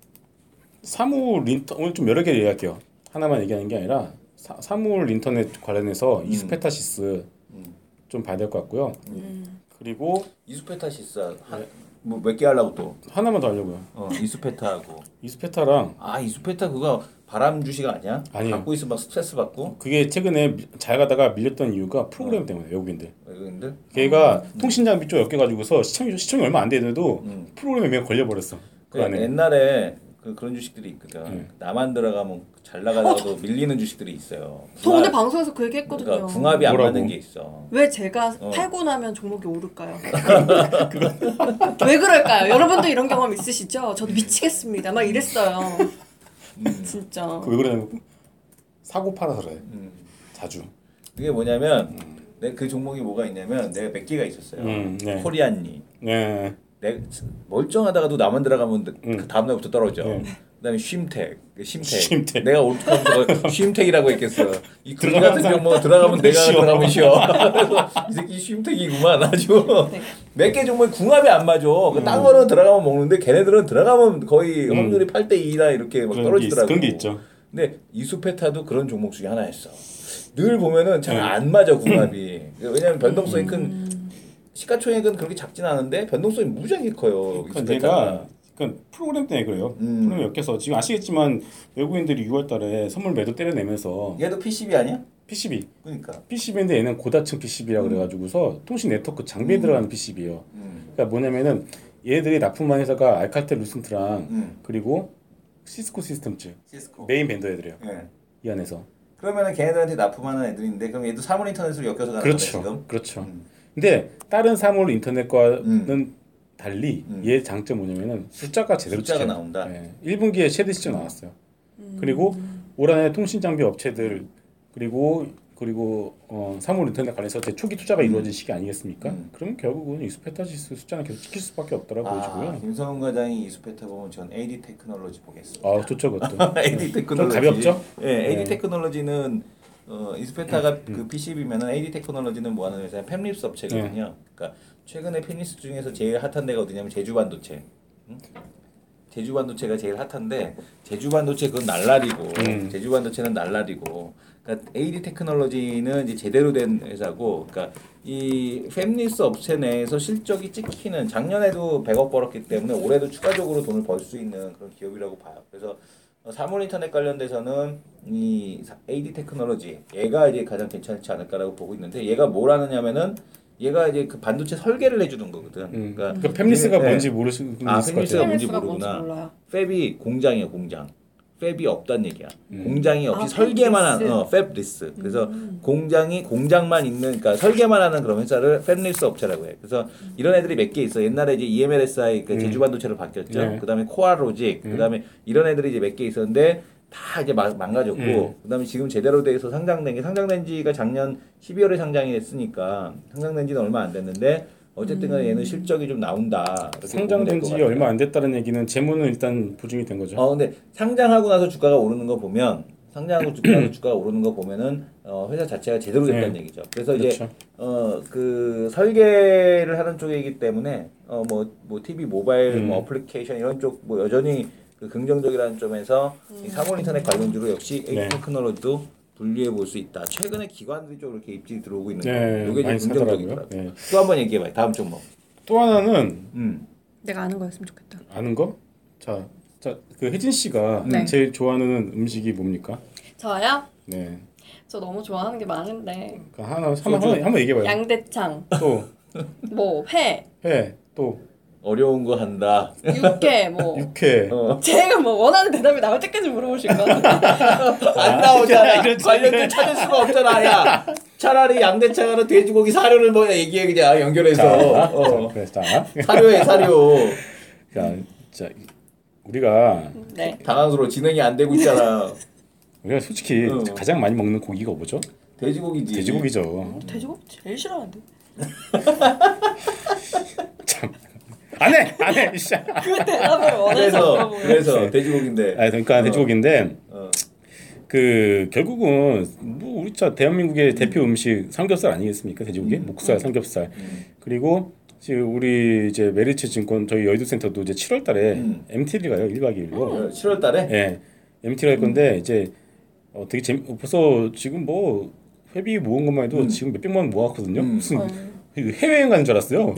사물 인터 오늘 좀 여러 개 얘기할게요. 하나만 얘기하는 게 아니라 사, 사물 인터넷 관련해서 음. 이스페타시스 음. 좀 봐야 될 것 같고요. 음. 그리고 이수페타시스 뭐몇 개 하려고 또. 하나만 더 하려고요. 어, 이수페타하고. 이스페타랑 아 이수페타 그거 바람 주식 아니야? 아니에요. 갖고 있으면 막 스트레스 받고. 그게 최근에 미- 잘 가다가 밀렸던 이유가 프로그램 때문에 외국인들. 외국인들. 걔가 통신 장비 쪽 엮여가지고서 시청이 시청이 얼마 안 되는데도 음. 프로그램에 그냥 걸려버렸어. 그 그 안에. 옛날에 그, 그런 주식들이 있거든. 네. 나만 들어가면 잘 나가다가도 밀리는 주식들이 있어요. 저 오늘 방송에서 그 얘기 했거든요. 그러니까 궁합이 안 뭐라고? 맞는 게 있어. 왜 제가 어. 팔고 나면 종목이 오를까요? 왜 그럴까요? 여러분도 이런 경험 있으시죠? 저도 미치겠습니다. 막 이랬어요. 음. 진짜. 그 왜 그러냐면 사고 팔아서 그래. 음. 자주. 그게 뭐냐면 내 그 종목이 뭐가 있냐면 내가 몇 개가 있었어요. 음, 네. 코리안리. 네. 내 멀쩡하다가도 나만 들어가면 음. 그 다음 날부터 떨어져. 네. 그다음에 쉼텍, 쉼텍. 쉼텍. 내가 오른쪽하면서 쉼텍이라고 했겠어. 이 그지 들어가면 같은 사- 경우 들어가면 내가 쉬어. 들어가면 쉬어. 그래서 이 새끼 쉼텍이구만 아주. 몇 개 종목이 궁합이 안 맞아. 그 딴 거는 들어가면 먹는데 걔네들은 들어가면 거의 음. 확률이 팔 대 이나 이렇게 막 그런 게 있- 떨어지더라고. 그런 게 있죠. 근데 이수페타도 그런 종목 중에 하나였어. 늘 보면은 잘 네. 안 맞아 궁합이. 왜냐면 변동성이 큰 음. 시가총액은 그렇게 작진 않은데 변동성이 무지하게 커요. 그러니까 이수페타가. 내가 그러니까 프로그램 때문에 그래요. 음. 프로그램 엮여서 지금 아시겠지만 외국인들이 유월달에 선물 매도 때려내면서 얘도 피씨비 아니야? 피씨비, 그러니까. 피씨비인데 얘는 고다층 피씨비라 음. 그래가지고서 통신 네트워크 장비에 음. 들어가는 피씨비예요. 음. 그러니까 뭐냐면은 얘들이 납품한 회사가 알카텔 루슨트랑 음. 그리고 시스코 시스템즈 시스코. 메인 벤더 애들이에요. 예. 이 안에서. 그러면은 걔네들한테 납품하는 애들인데 그럼 얘도 사물 인터넷으로 엮여서 가는 거네 그렇죠. 지금. 그렇죠. 음. 근데 다른 사물 인터넷과는 음. 달리 음. 얘 장점 뭐냐면은 숫자가 제대로 숫자가 찍혀요. 나온다. 예. 일 분기에 최대 시점 나왔어요. 음. 그리고 올 한해 통신 장비 업체들 그리고 그리고 어, 사물 인터넷 관련해서 제 초기 투자가 음. 이루어진 시기 아니겠습니까? 음. 그럼 결국은 이수페타 지수 숫자는 계속 찍힐 수밖에 없더라 아, 보여지고요. 김성훈 과장이 이수페타 보면 전 에이디 테크놀로지 보겠습니다. 아 좋죠 그것도. 에이디 테크놀로지. 좀 가볍죠? 예, 에이디 네. 테크놀로지는 어, 이수페타가 음. 그 피씨비면은 에이디 테크놀로지는 뭐 하는 회사야? 팹립스 업체거든요. 네. 그러니까 최근에 팹립스 중에서 제일 핫한 데가 어디냐면 제주 반도체. 응? 제주 반도체가 제일 핫한데 제주 반도체 그건 날라리고 음. 제주 반도체는 날라리고 그러니까 에이디 테크놀로지는 이제 제대로 된 회사고 그러니까 이 팹립스 업체 내에서 실적이 찍히는 작년에도 백억 벌었기 때문에 올해도 추가적으로 돈을 벌 수 있는 그런 기업이라고 봐요. 그래서 어, 사물 인터넷 관련돼서는 이 에이디 테크놀로지 얘가 이제 가장 괜찮지 않을까라고 보고 있는데 얘가 뭘 하느냐면은 얘가 이제 그 반도체 설계를 해주는 거거든. 음. 그러니까 그 팹리스가 네. 뭔지 모르시는 분이 아, 있을 것 팹리스가 같아요. 뭔지 팹리스가 모르구나. 몰라요. 팹이 공장이야 공장. 팹이 없단 얘기야. 음. 공장이 없이 아, 설계만 하는 팹리스. 어, 팹리스. 그래서 음. 공장이 공장만 있는 그러니까 설계만 하는 그런 회사를 팹리스 업체라고 해. 그래서 이런 애들이 몇 개 있어. 옛날에 이제 이엠엘에스아이 그 음. 제주반도체로 바뀌었죠. 네. 그다음에 코아로직. 음. 그다음에 이런 애들이 이제 몇 개 있었는데 다 이제 마- 망가졌고 음. 그다음에 지금 제대로 돼서 상장된 게 상장된 지가 작년 십이월에 상장이 됐으니까 상장된 지는 얼마 안 됐는데 어쨌든 간에 얘는 실적이 좀 나온다. 이렇게 보면 상장된 될것 지 같아요. 얼마 안 됐다는 얘기는 재무는 일단 보증이 된 거죠. 어 근데 상장하고 나서 주가가 오르는 거 보면 상장하고 주가가 주가가 오르는 거 보면은 어 회사 자체가 제대로 됐다는 네. 얘기죠. 그래서 이제 그렇죠. 어 그 설계를 하는 쪽이기 때문에 어 뭐 뭐 티비 모바일 음. 뭐 어플리케이션 이런 쪽 뭐 여전히 그 긍정적이라는 점에서 이 사물 인터넷 관련주로 역시 에이 네. 테크놀로지도 분류해 볼 수 있다. 최근에 기관들이 좀 이렇게 입질이 들어오고 있는 네, 거. 이게 좀 많이 긍정적이더라고요. 사더라고요. 네. 또 한 번 얘기해 봐요. 다음 종목. 또 하나는 음. 내가 아는 거였으면 좋겠다. 아는 거? 자, 자, 그 혜진 씨가 네. 제일 좋아하는 음식이 뭡니까? 저요? 네. 저 너무 좋아하는 게 많은데 그 하나 한번 한번 한번 얘기해 봐요. 양대창, 또 뭐 회, 회, 또 어려운 거 한다. 육회, 뭐 육회. 어. 제가 뭐 원하는 대답이 나올 때까지 물어보실 거예요. 안 나오잖아. 관련된 찾을 수가 없잖아. 야, 차라리 양대창 하는 돼지고기 사료를 뭐 얘기해 그냥 연결해서. 자, 어. 자, 그래서 자, 사료해 사료. 자, 자, 우리가 네. 당황스러워 진행이 안 되고 있잖아. 우리가 솔직히 어. 가장 많이 먹는 고기가 뭐죠? 돼지고기지. 돼지고기죠. 돼지고기 제일 싫어하는데. 참. 안 해, 안 해, 씨. 아, 그 대답을 원해서 그래서 물어보는 그래서 네. 돼지고기인데. 그러니까 어. 돼지고기인데 어. 그 결국은 뭐 우리 차 대한민국의 대표 음식 삼겹살 아니겠습니까? 돼지고기, 목살, 삼겹살. 음. 그리고 지금 우리 이제 메리츠 증권 저희 여의도센터도 이제 칠월달에 음. 엠티를 가요 일 박 이 일로. 칠월달에. 예, 엠티를 할 건데 이제 어 되게 재미 벌써 지금 뭐 회비 모은 것만 해도 음. 지금 몇 백만 원 모았거든요. 음. 무슨 어. 해외여행 가는 줄 알았어요.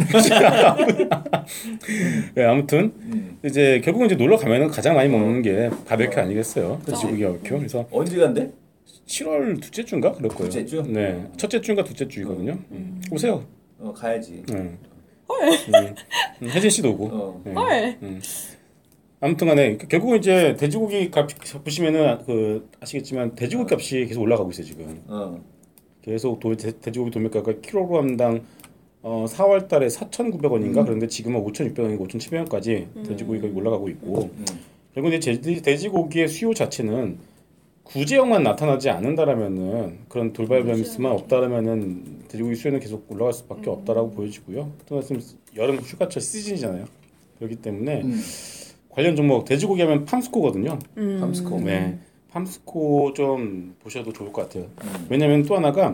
네, 아무튼 음. 이제 결국은 이제 놀러 가면은 가장 많이 먹는 게 바베큐 아니겠어요. 돼지고기 바베큐. 그래서 언제 간대? 칠월 둘째 주인가 그럴 거예요. 둘째 주? 네, 첫째 주인가 둘째 주이거든요. 음. 오세요. 어 가야지. 네. 음. 음, 혜진 씨도 오고. 어. 네. 헐. 음. 아무튼간에 결국은 이제 돼지고기 값 보시면은 그 아시겠지만 돼지고기 값이 계속 올라가고 있어요 지금. 어. 계속 도, 돼, 돼지고기 도매가가 킬로그램당 어, 사월달에 사천구백 원인가 음. 그런데 지금은 오천육백 원이고 오천칠백 원까지 음. 돼지고기가 올라가고 있고 음. 결국 이제 돼- 돼지고기의 수요 자체는 구제역만 나타나지 않는다라면은 그런 돌발 변수만 없다라면은 돼지고기 수요는 계속 올라갈 수밖에 음. 없다라고 보여지고요. 또 말씀 여름 휴가철 시즌이잖아요. 그렇기 때문에 음. 관련 종목 돼지고기 하면 팜스코거든요. 음. 팜스코. 네, 팜스코 좀 보셔도 좋을 것 같아요. 음. 왜냐면 또 하나가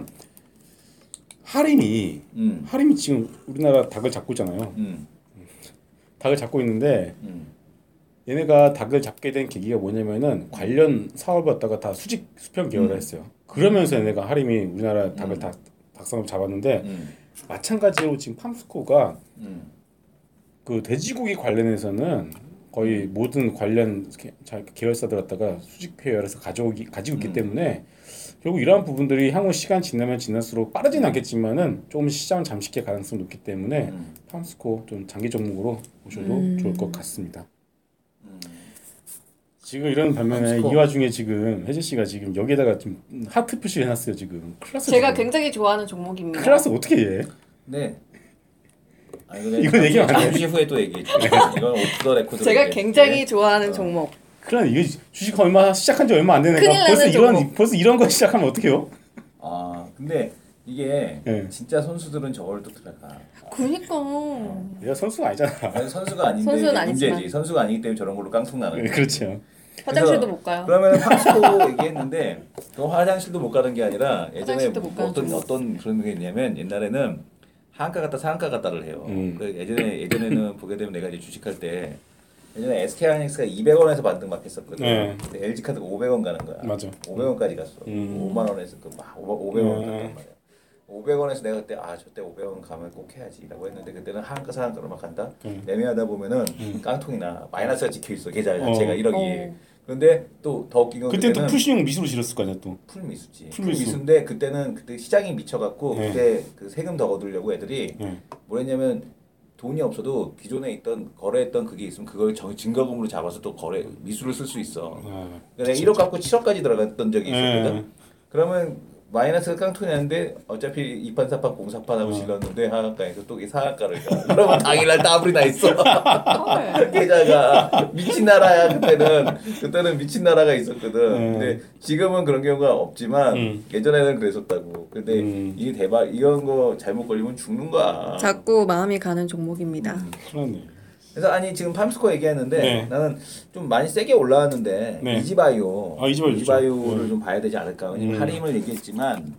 하림이 음. 하림이 지금 우리나라 닭을 잡고 있잖아요. 음. 닭을 잡고 있는데 음. 얘네가 닭을 잡게 된 계기가 뭐냐면은 관련 사업을 갖다가 다 수직 수평 계열을 음. 했어요. 그러면서 얘네가 하림이 우리나라 닭을 음. 다 닭상을 잡았는데 음. 마찬가지로 지금 팜스코가 음. 그 돼지고기 관련해서는 거의 음. 모든 관련 게- 자- 계열사들 갖다가 수직 계열에서 가져오기 가지고 있기 음. 때문에 결국 이러한 부분들이 향후 시간 지나면 지날수록 빠르진 않겠지만은 조금 시장을 잠식할 가능성이 높기 때문에 음. 팜스코 좀 장기 종목으로 보셔도 음. 좋을 것 같습니다. 음. 지금 이런 반면에 팜스코. 이 와중에 지금 혜진 씨가 지금 여기에다가 좀 하트 표시를 해놨어요 지금. 클라스 제가 지금. 굉장히 좋아하는 종목입니다. 클라스 어떻게 해? 네. 아, 이건 이거 얘기하면 안 돼. 잠시 후에 또 얘기해. 이건 오프 더 레코드. 제가 굉장히 좋아하는 어. 종목. 그럼 이거 주식 얼마 시작한 지 얼마 안 되는 큰일 애가 벌써 나는 이런 종목. 벌써 이런 거 시작하면 어떡해요? 아, 근데 이게 네. 진짜 선수들은 저걸 또 들어가. 그니까. 내가 선수가 아니잖아. 아니, 선수가 아닌데 선수는 이제 아니지만. 문제지. 선수가 아니기 때문에 저런 걸로 깡통 나는 거야. 그렇죠. 화장실도 그래서 못 가요. 그러면 팜스코 얘기했는데 그 화장실도 못 가는 게 아니라 예전에 화장실도 못 가는 어떤 종목. 어떤 그런 게 있냐면 옛날에는 하한가 갔다 상한가 갔다를 해요. 음. 그 예전에 예전에는 보게 되면 내가 이제 주식할 때 예전에 에스케이하이닉스가 이백 원에서 반등 막 했었거든. 네. 근데 엘지카드가 오백 원 가는 거야. 맞아. 오백 원까지 갔어. 음. 오만 원에서 그막 오백 원 음. 갔단 말이야. 오백 원에서 내가 그때 아 저때 오백 원 가면 꼭 해야지라고 했는데 그때는 하한가 상한가로 막 간다. 음. 매매하다 보면은 음. 깡통이나 마이너스가 찍혀 있어 계좌 어. 자체가 일억이. 어. 그런데 또 더 웃긴 건 그때는 또 그때는 풀신용 미수로 실었을 거 아니야 또. 풀미수지. 풀미수. 풀미수인데 그때는 그때 시장이 미쳐갖고 네. 그때 그 세금 더 거두려고 애들이 네. 뭐랬냐면 돈이 없어도 기존에 있던 거래했던 그게 있으면 그걸 정, 증거금으로 잡아서 또 거래 미수를 쓸 수 있어. 아, 그러니까 일억 갖고 칠억까지 들어갔던 적이 있었거든. 네. 그러면 마이너스가 깡통이 나는데 어차피 이판사판 공사판하고 어. 질렀는데 하한가에서 또 이 상한가를 가. 그러면 당일날 더블이 나 있어. 헐. 계좌가 미친 나라야 그때는. 그때는 미친 나라가 있었거든. 음. 근데 지금은 그런 경우가 없지만 음. 예전에는 그랬었다고. 근데 음. 이게 대박 이런 거 잘못 걸리면 죽는 거야. 자꾸 마음이 가는 종목입니다. 음. 그러네. 그래서 아니 지금 팜스코 얘기했는데 네. 나는 좀 많이 세게 올라왔는데 네. 이지바이오, 아, 이지바이오 좋죠. 이지바이오를 네. 좀 봐야 되지 않을까. 왜냐면 음. 하림을 얘기했지만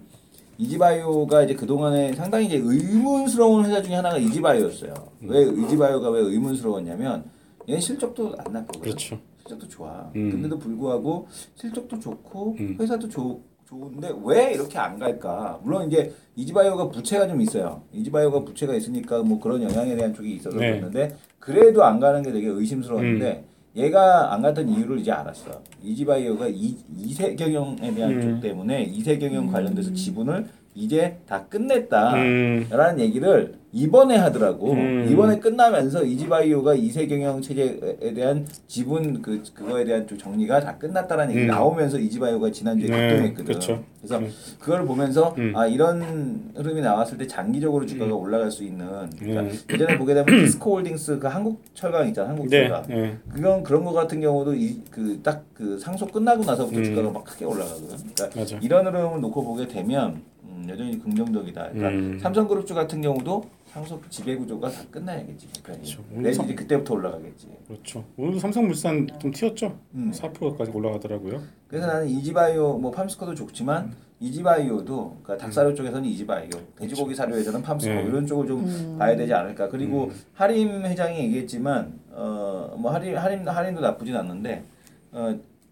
이지바이오가 이제 그동안에 상당히 이제 의문스러운 회사 중에 하나가 이지바이오였어요. 음. 왜 이지바이오가 왜 의문스러웠냐면 얘는 실적도 안 나쁘거든. 그렇죠. 실적도 좋아. 음. 근데도 불구하고 실적도 좋고 음. 회사도 좋 좋은데 왜 이렇게 안 갈까? 물론 이제 이지바이오가 부채가 좀 있어요. 이지바이오가 부채가 있으니까 뭐 그런 영향에 대한 쪽이 있어서 네. 그랬는데 그래도 안 가는 게 되게 의심스러웠는데 음. 얘가 안 갔던 이유를 이제 알았어. 이지바이오가 이, 이세 경영에 대한 음. 쪽 때문에 이세 경영 관련돼서 지분을 이제 다 끝냈다. 음. 라는 얘기를 이번에 하더라고. 음. 이번에 끝나면서 이지바이오가 이세 경영 체제에 대한 지분 그 그거에 대한 좀 정리가 다 끝났다라는 얘기 음. 나오면서 이지바이오가 지난주에 네, 급등했거든. 그렇죠. 그래서 음. 그걸 보면서 음. 아 이런 흐름이 나왔을 때 장기적으로 주가가 올라갈 수 있는 그러니까 음. 예전에 보게 되면 디스코홀딩스 그 한국철강 있잖아. 네. 한국철강. 네. 그건 그런 거 같은 경우도 이 그 딱 그 상속 끝나고 나서부터 음. 주가가 막 크게 올라가거든. 그러니까 맞아. 이런 흐름을 놓고 보게 되면 음, 여전히 긍정적이다. 그러니까 음. 삼성그룹주 같은 경우도 상속 지배 구조가 다 끝나야겠지. 그렇죠. 그러니까 이제 그때부터 올라가겠지. 그렇죠. 오늘도 삼성물산 좀 튀었죠. 음. 사 퍼센트까지 올라가더라고요. 그래서 나는 이지바이오 뭐 팜스코도 좋지만 음. 이지바이오도 그러니까 닭사료 쪽에서는 이지바이오, 돼지고기 사료에서는 팜스코 네. 이런 쪽을 좀 음. 봐야 되지 않을까. 그리고 음. 하림 회장이 얘기했지만 어뭐 하림 하림 하림도 나쁘진 않는데 어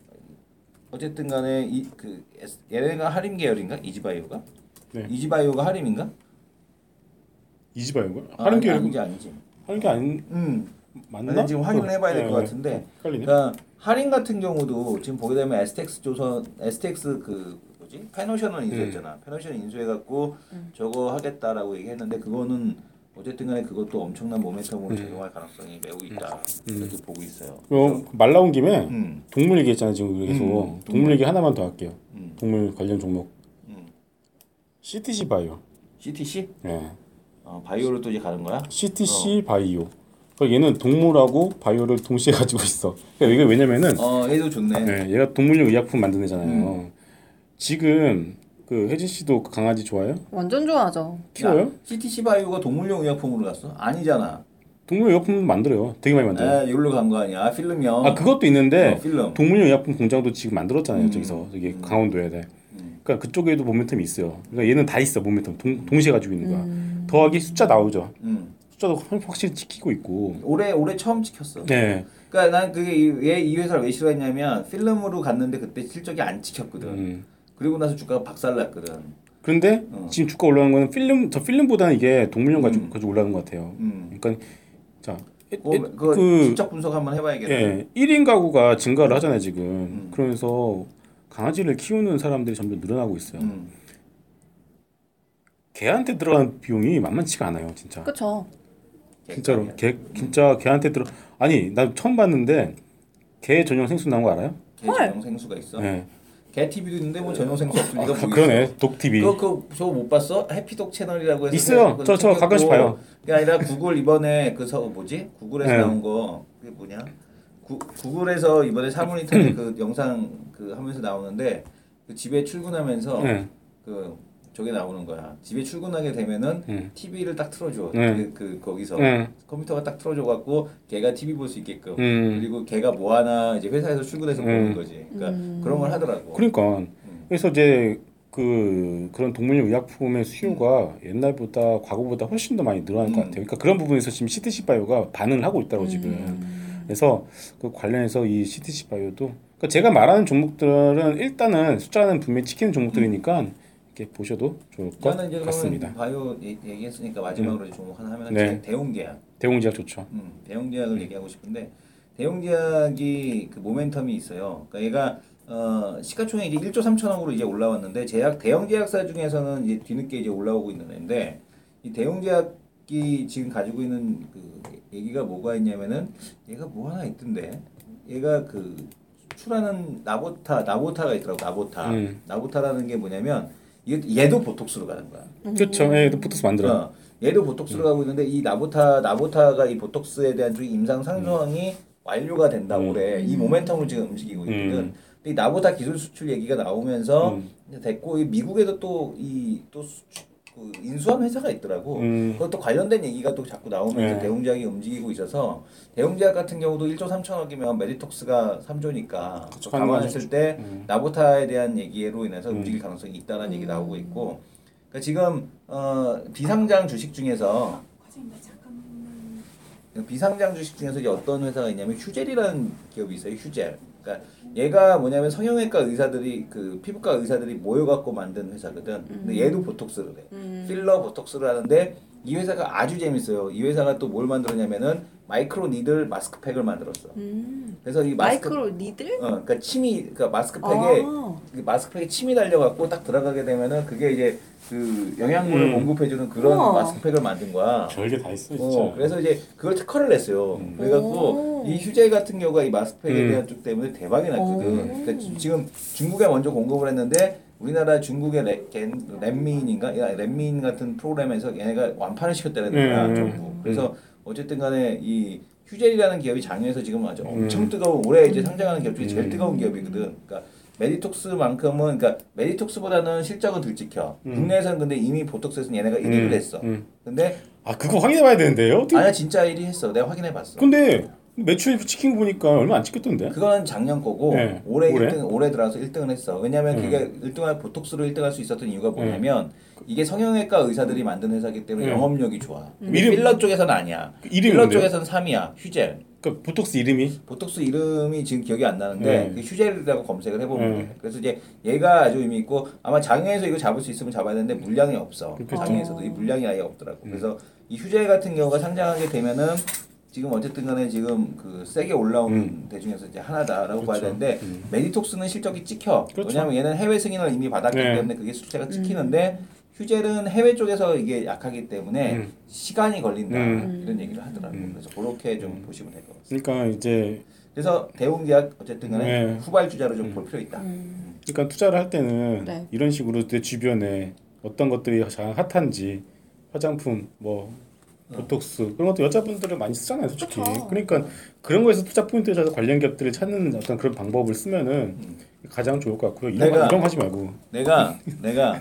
어쨌든 간에 이 그 얘네가 하림 계열인가 이지바이오가 네. 이지바이오가 하림인가? 이지바이오가 아, 하는 게 아니지 아니지. 하는 게 아닌 음. 맞나? 나는 지금 확인을 해봐야 될 것 네. 같은데. 헷갈리네. 그러니까 할인 같은 경우도 지금 보게 되면 에스텍스 조선, 에스텍스 그 뭐지? 페노션을 인수했잖아. 페노션 인수해갖고 저거 하겠다라고 얘기했는데 그거는 어쨌든 간에 그것도 엄청난 모멘텀으로 음. 작용할 가능성이 매우 있다. 음. 이렇게 보고 있어요. 어, 말 나온 김에 음. 동물 얘기했잖아요 지금 계속. 음, 동물. 동물. 얘기 하나만 더 할게요. 음. 동물 관련 종목. 음. 씨티씨 바이오. 씨티씨? 예. 어, 바이오로 또 이제 가는 거야? 씨티씨 바이오. 그러니까 얘는 동물하고 바이오를 동시에 가지고 있어. 그러니까 이게 왜냐면은 어, 얘도 좋네. 예, 얘가 동물용 의약품 만드는 애잖아요. 음. 지금 그 혜진 씨도 강아지 좋아해요? 완전 좋아하죠. 키워요? 야, 씨티씨 바이오가 동물용 의약품으로 갔어? 아니잖아. 동물 의약품 만들어요. 되게 많이 만들어요. 에, 이걸로 간 거 아니야? 필름형. 아 그것도 있는데 어, 필름. 동물용 의약품 공장도 지금 만들었잖아요. 음. 저기서 저기 음. 강원도에. 네. 음. 그러니까 그쪽에도 모멘텀이 있어요. 그러니까 얘는 다 있어 모멘텀. 동, 동시에 가지고 있는 거야. 음. 더하기 숫자 나오죠. 음. 숫자도 확- 확실히 지키고 있고. 올해 올해 처음 찍혔어. 네. 그러니까 난 그게 왜 이 회사를 왜 싫어했냐면 필름으로 갔는데 그때 실적이 안 찍혔거든. 음. 음. 그리고 나서 주가가 박살났거든. 그런데 어. 지금 주가 올라가는 거는 필름 저 필름보다는 이게 동물용 가지고 음. 가지고 올라가는 것 같아요. 음. 그러니까 자, 에- 그거, 에- 그거 그 실적 분석 한번 해봐야겠네. 예, 일 인 가구가 증가를 하잖아요 지금. 음. 그러면서 강아지를 키우는 사람들이 점점 늘어나고 있어요. 음. 개한테 들어가는 비용이 만만치가 않아요, 진짜. 그쵸. 진짜로 개 진짜 개한테 들어 아니 나 처음 봤는데 개 전용 생수 나온 거 알아요? 개 전용 생수가 있어. 네. 개 티비도 있는데 뭐 전용 생수 없을 리가 아, 뭐 그러네. 있어. 독 티비. 그거 그 저거 못 봤어? 해피독 채널이라고 해서 있어요. 그거 저- 저 챙겼고. 가끔씩 봐요. 그게 아니라 구글 이번에 그 서 뭐지? 구글에서 네. 나온 거 그게 뭐냐? 구, 구글에서 이번에 사모니터에 그 영상 그 하면서 나오는데 그 집에 출근하면서 네. 그 저게 나오는 거야. 집에 출근하게 되면은 네. 티비를 딱 틀어줘. 네. 그, 그 거기서 네. 컴퓨터가 딱 틀어줘 갖고 걔가 티비 볼 수 있게끔. 음. 그리고 걔가 뭐 하나 이제 회사에서 출근해서 음. 보는 거지. 그러니까 음. 그런 걸 하더라고. 그러니까 음. 그래서 이제 그 그런 동물용 의약품의 수요가 옛날보다 과거보다 훨씬 더 많이 늘어난 것 음. 같아요. 그러니까 그런 부분에서 지금 씨티씨 바이오가 반응을 하고 있다고 지금. 음. 그래서 그 관련해서 이 씨티씨 바이오도 그러니까 제가 말하는 종목들은 일단은 숫자는 분명히 지키는 종목들이니까 이렇게 보셔도 좋을 것 저는 이제 같습니다. 그러면 바이오 얘- 얘기했으니까 마지막으로 종목 하나 하면 네. 대웅제약. 대웅제약 좋죠. 음, 대웅제약을 얘기하고 싶은데 대웅제약이 그 모멘텀이 있어요. 그러니까 얘가 어, 시가총액 이제 일조 삼천억으로 이제 올라왔는데 제약 대형 제약사 중에서는 이제 뒤늦게 이제 올라오고 있는 애인데 이 대웅제약이 지금 가지고 있는 그 얘기가 뭐가 있냐면은 얘가 뭐 하나 있던데 얘가 그 수출하는 나보타 나보타가 있더라고 나보타 음. 나보타라는 게 뭐냐면 얘, 얘도 보톡스로 가는 거야. 그렇죠. 예, 보톡스 만들어. 어, 얘도 보톡스로 가고 있는데 이 나보타 나보타가 이 보톡스에 대한 좀 임상 상정이 완료가 된다 음. 올해 이 모멘텀으로 지금 움직이고 있거든. 음. 근데 이 나보타 기술 수출 얘기가 나오면서 음. 이제 됐고 이 미국에도 또 이 또 그 인수한 회사가 있더라고. 음. 그것도 관련된 얘기가 또 자꾸 나오면서 네. 대웅제약이 움직이고 있어서 대웅제약 같은 경우도 일조 삼천억이면 메디톡스가 삼조니까 그쵸, 감안했을 때 음. 나보타에 대한 얘기로 인해서 음. 움직일 가능성이 있다는 얘기 음. 나오고 있고. 그러니까 지금 어, 비상장 주식 중에서 비상장 주식 중에서 이제 어떤 회사가 있냐면 휴젤이라는 기업이 있어요. 휴젤. 그러니까 얘가 뭐냐면 성형외과 의사들이 그 피부과 의사들이 모여갖고 만든 회사거든. 근데 얘도 보톡스를 해. 음. 필러 보톡스를 하는데 이 회사가 아주 재밌어요. 이 회사가 또 뭘 만들었냐면은 마이크로 니들 마스크팩을 만들었어. 음. 그래서 이 마스크 마이크로 니들? 어, 그러니까 침이, 그러니까 마스크팩에 아. 그 마스크팩에 침이 달려갖고 딱 들어가게 되면은 그게 이제 그 영양분을 음. 공급해주는 그런 우와. 마스크팩을 만든 거야. 별게 다 있어 진짜. 어, 그래서 이제 그걸 특허를 냈어요. 음. 그래갖고 오. 이 휴젤 같은 경우가 이 마스크팩에 음. 대한 쪽 때문에 대박이 났거든. 오. 그러니까 지- 지금 중국에 먼저 공급을 했는데 우리나라 중국의 레, 겐, 렘미인인가? 야, 렘미인 같은 프로그램에서 얘네가 완판을 시켰다는 거야. 음. 전부. 그래서 어쨌든 간에 이 휴젤이라는 기업이 작년에서 지금 아주 엄청 음. 뜨거운 올해 이제 상장하는 기업 중에 제일 음. 뜨거운 기업이거든. 그러니까 메디톡스만큼은 그러니까 메디톡스보다는 실적은 덜 찍혀. 음. 국내에서는 근데 이미 보톡스에서는 얘네가 일 위를 음. 했어. 음. 근데 아 그거 확인해봐야 되는데요. 어떻게? 아니야 진짜 일 위 했어. 내가 확인해 봤어. 근데 매출 찍힌 거 보니까 얼마 안 찍혔던데. 그거는 작년 거고 네. 올해, 올해? 일 등 올해 들어서 일 등을 했어. 왜냐면 음. 그게 일 등할 보톡스로 일 등 할 수 있었던 이유가 뭐냐면 이게 성형외과 의사들이 만든 회사이기 때문에 음. 영업력이 좋아. 근데 이름- 필러 쪽에서는 아니야. 그 이름이 필러 뭔데요? 쪽에서는 삼 위야. 휴젤. 그러니까 보톡스 이름이 보톡스 이름이 지금 기억이 안 나는데 음. 그 휴젤이라고 검색을 해보면 음. 돼. 그래서 이제 얘가 아주 의미 있고 아마 장외에서 이거 잡을 수 있으면 잡아야 되는데 물량이 없어. 그렇겠죠. 장외에서도 이 물량이 아예 없더라고. 음. 그래서 이 휴젤 같은 경우가 상장하게 되면은 지금 어쨌든 간에 지금 그 세게 올라오는 음. 대 중에서 이제 하나다라고 봐야 그렇죠. 되는데 음. 메디톡스는 실적이 찍혀. 그렇죠. 왜냐하면 얘는 해외 승인을 이미 받았기 네. 때문에 그게 수치가 찍히는데 휴젤은 해외 쪽에서 이게 약하기 때문에 음. 시간이 걸린다 음. 이런 얘기를 하더라고요. 음. 그래서 그렇게 좀 보시면 될 것 같습니다. 그러니까 이제 그래서 대웅제약 어쨌든 간에 네. 후발주자로 좀 볼 음. 필요 있다. 음. 그러니까 투자를 할 때는 네. 이런 식으로 내 주변에 어떤 것들이 가장 핫한지 화장품 뭐 보톡스 그런 것도 여자분들은 많이 쓰잖아요, 솔직히. 그쵸. 그러니까 그런 거에서 투자 포인트를 찾아서 관련 기업들을 찾는 어떤 그런 방법을 쓰면은 음. 가장 좋을 것 같고요. 이런, 내가- 거, 이런 거 하지 말고. 내가 내가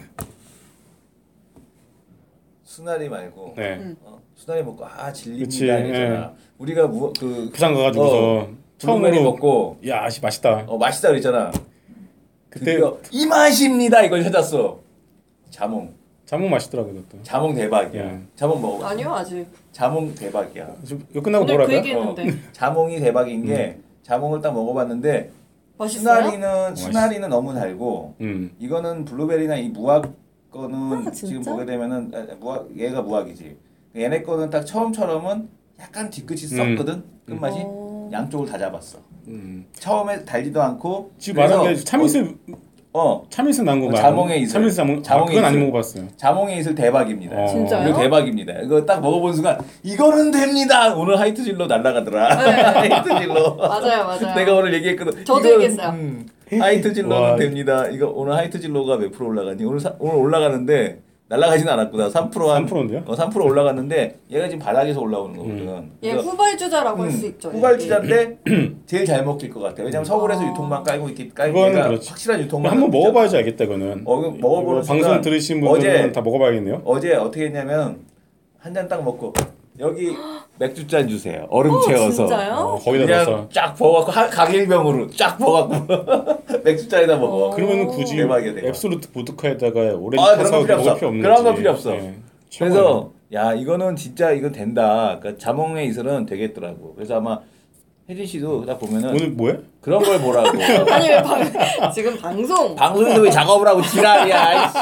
수나리 말고 네. 음. 어, 수나리 먹고 아 질립니다 그치, 이랬잖아. 우리가 무, 그 부산 가가지고서 어, 블루베리 처음으로 먹고 야, 씨 맛있다. 어, 맛있다 그랬잖아. 그때 드디어 이 맛입니다 이걸 찾았어. 자몽. 자몽 맛있더라고요, 그것도. 자몽 대박이야. 예. 자몽 먹어. 아니요 아직. 자몽 대박이야. 지금 이거 끝나고 오늘 뭐라 그 그래? 얘기했는데 자몽이 대박인 게 자몽을 딱 먹어봤는데 맛있어요? 수나리는 수나리는 너무 달고 음. 이거는 블루베리나 이 무화과 거는 아, 지금 진짜? 보게 되면은 아, 무화 얘가 무화과지. 얘네 거는 딱 처음처럼은 약간 뒤끝이 음. 썩거든. 끝맛이 어. 양쪽을 다 잡았어. 음. 처음에 달지도 않고 지금 말한 게 그래서 참이슬 어, 참이슬 난거 어, 말. 자몽의 이슬. 참이슬 자몽. 자몽의 아, 그건 안 이슬. 먹어봤어요. 자몽의 이슬 대박입니다. 어. 진짜요? 이거 대박입니다. 이거 딱 먹어본 순간 이거는 됩니다. 오늘 하이트질로 날라가더라. 네. 하이트질로. 맞아요 맞아요. 내가 오늘 얘기했거든. 저도 이거는, 얘기했어요. 음, 하이트질로는 와. 됩니다. 이거 오늘 하이트질로가 몇 프로 올라가니? 오늘 사, 오늘 올라가는데 날라가지는 않았구나. 삼 퍼센트 한 삼 퍼센트인데요? 어, 삼 퍼센트 올라갔는데 얘가 지금 바닥에서 올라오는 거거든. 얘 그래서 후발주자라고 할 음, 수 있죠. 후발주자인데 제일 잘 먹힐 것 같아. 왜냐면 서울에서 아. 유통만 깔고 있기 깔고 그건 얘가 그렇지. 확실한 유통만 한번 깔고 먹어봐야지 알겠다, 이거는. 어, 이거 먹어보는 이거 방송 순간 들으신 분들은 어제- 다 먹어봐야겠네요. 어제 어떻게 했냐면 한 잔 딱 먹고 여기 맥주 잔 주세요. 얼음 어, 채워서. 진짜요? 어, 거기다 넣어서. 그냥 쫙 부어갖고 한- 각일병으로 쫙 부어갖고 맥주 잔에다 먹어. 그러면 굳이 대박이야, 대박. 앱솔루트 보드카에다가 오렌지 아, 그런 타서 거 필요 먹을 없어. 필요 없는 그런 거 거지. 필요 없어. 네. 그래서 야 이거는 진짜 이건 된다. 그러니까 자몽의 이슬은 되겠더라고. 그래서 아마 혜진 씨도 딱 보면은 오늘 뭐해? 그런 걸 보라고. 아니 왜 방, 지금 방송 방송에서 왜 작업을 하고 지랄이야. 아이씨.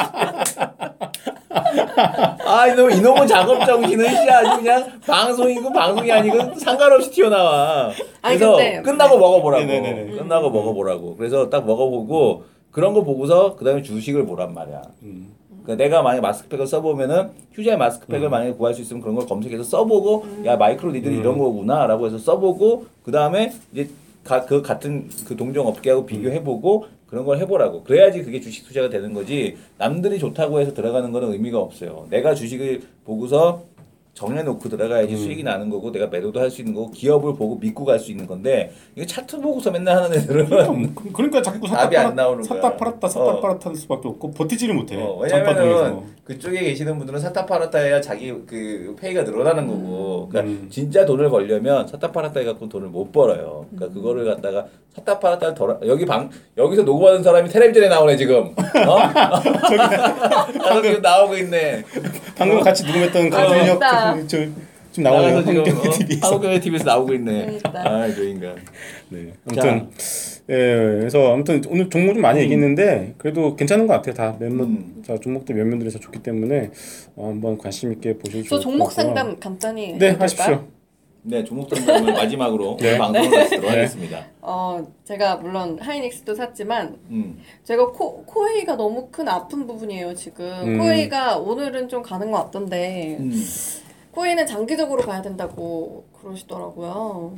아 이놈 이놈은 작업 정신은 씨 아주 그냥 방송이고 방송이 아니고 상관없이 튀어나와. 아니, 그래서 근데- 끝나고 먹어보라고. 네네네네. 끝나고 먹어보라고. 그래서 딱 먹어보고 그런 거 보고서 그 다음에 주식을 보란 말이야. 음. 그러니까 내가 만약 마스크팩을 써보면은 휴재 마스크팩을 음. 만약에 구할 수 있으면 그런 걸 검색해서 써보고 야 마이크로 니들이 음. 이런 거구나라고 해서 써보고 그 다음에 이제 가, 그 같은 그 동종 업계하고 비교해보고 그런 걸 해보라고. 그래야지 그게 주식 투자가 되는 거지. 남들이 좋다고 해서 들어가는 거는 의미가 없어요. 내가 주식을 보고서 정해놓고 들어가야지 음. 수익이 나는 거고 내가 매도도 할 수 있는 거고 기업을 보고 믿고 갈 수 있는 건데 이거 차트 보고서 맨날 하는 애들은 그- 그러니까 자꾸 샀다 답이 안 팔았, 나오는 샀다 거야. 팔았다 샀다 어. 팔았다 할 수밖에 없고 버티지를 못해. 어, 장바닥에서. 왜냐면은 그쪽에 계시는 분들은 사타 팔았다 해야 자기 그 페이가 늘어나는 거고 그러니까 음. 진짜 돈을 벌려면 사타 팔았다 해갖고 돈을 못 벌어요. 그러니까 그거를 갖다가 사타 팔았다를 덜 여기 방 여기서 녹음하는 사람이 텔레비전에 나오네 지금. 어? 나도 지금 나오고 있네. 방금 같이 녹음했던 강준혁 재밌다. 그- 저 지금 나오네요. 나가서 지금 한국경제 티비에서. 어, 한국경제 티비에서 나오고 있네. 재밌다. 아, 저 인간. 네. 아무튼 예, 그래서 아무튼 오늘 종목 좀 많이 얘기했는데 그래도 괜찮은 것 같아요. 다 몇몇 음. 자 종목들 몇 면들이 다 좋기 때문에 어, 한번 관심 있게 보시면 저 좋을 것 종목 같고요. 상담 간단히 네, 해도 될까요? 하십시오. 네, 조목 상담을 마지막으로 네. 오늘 방송을 마치도록 네. 하겠습니다. 어 제가 물론 하이닉스도 샀지만 음. 제가 코 코웨이가 너무 큰 아픈 부분이에요 지금. 음. 코웨이가 오늘은 좀 가는 것 같던데 음. 코웨이는 장기적으로 가야 된다고 그러시더라고요.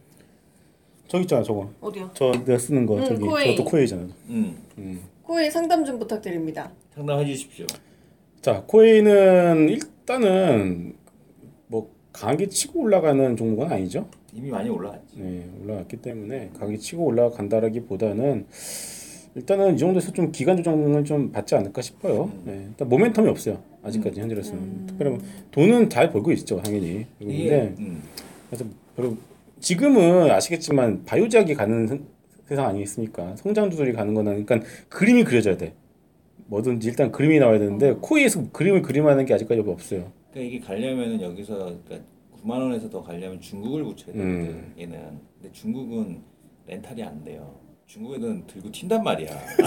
저기 있잖아 저거. 어디요? 저 내가 쓰는 거 음, 저기 코웨이. 저것도 코웨이잖아. 음. 음. 코웨이 상담 좀 부탁드립니다. 상담해 주십시오. 자 코웨이는 일단은 뭐 강하게 치고 올라가는 종목은 아니죠. 이미 많이 올라갔지. 네, 올라갔기 때문에 강하게 치고 올라간다라기보다는 일단은 이 정도에서 좀 기간 조정을 좀 받지 않을까 싶어요. 네, 일단 모멘텀이 없어요. 아직까지 현재로서는. 음. 특별히 뭐 돈은 잘 벌고 있죠, 당연히. 이게 그런데 음. 그래서 별로 지금은 아시겠지만 바이오제약이 가는 세- 세상 아니겠습니까? 성장주들이 가는 거는 그러니까 그림이 그려져야 돼. 뭐든지 일단 그림이 나와야 되는데 코에서 그림을 그림하는 게 아직까지 없어요. 그러니까 이게 가려면은 여기서 그러니까 구만 원에서 더 가려면 중국을 붙여야 되거든. 음. 얘는. 근데 중국은 렌탈이 안 돼요. 중국에는 들고 튄단 말이야.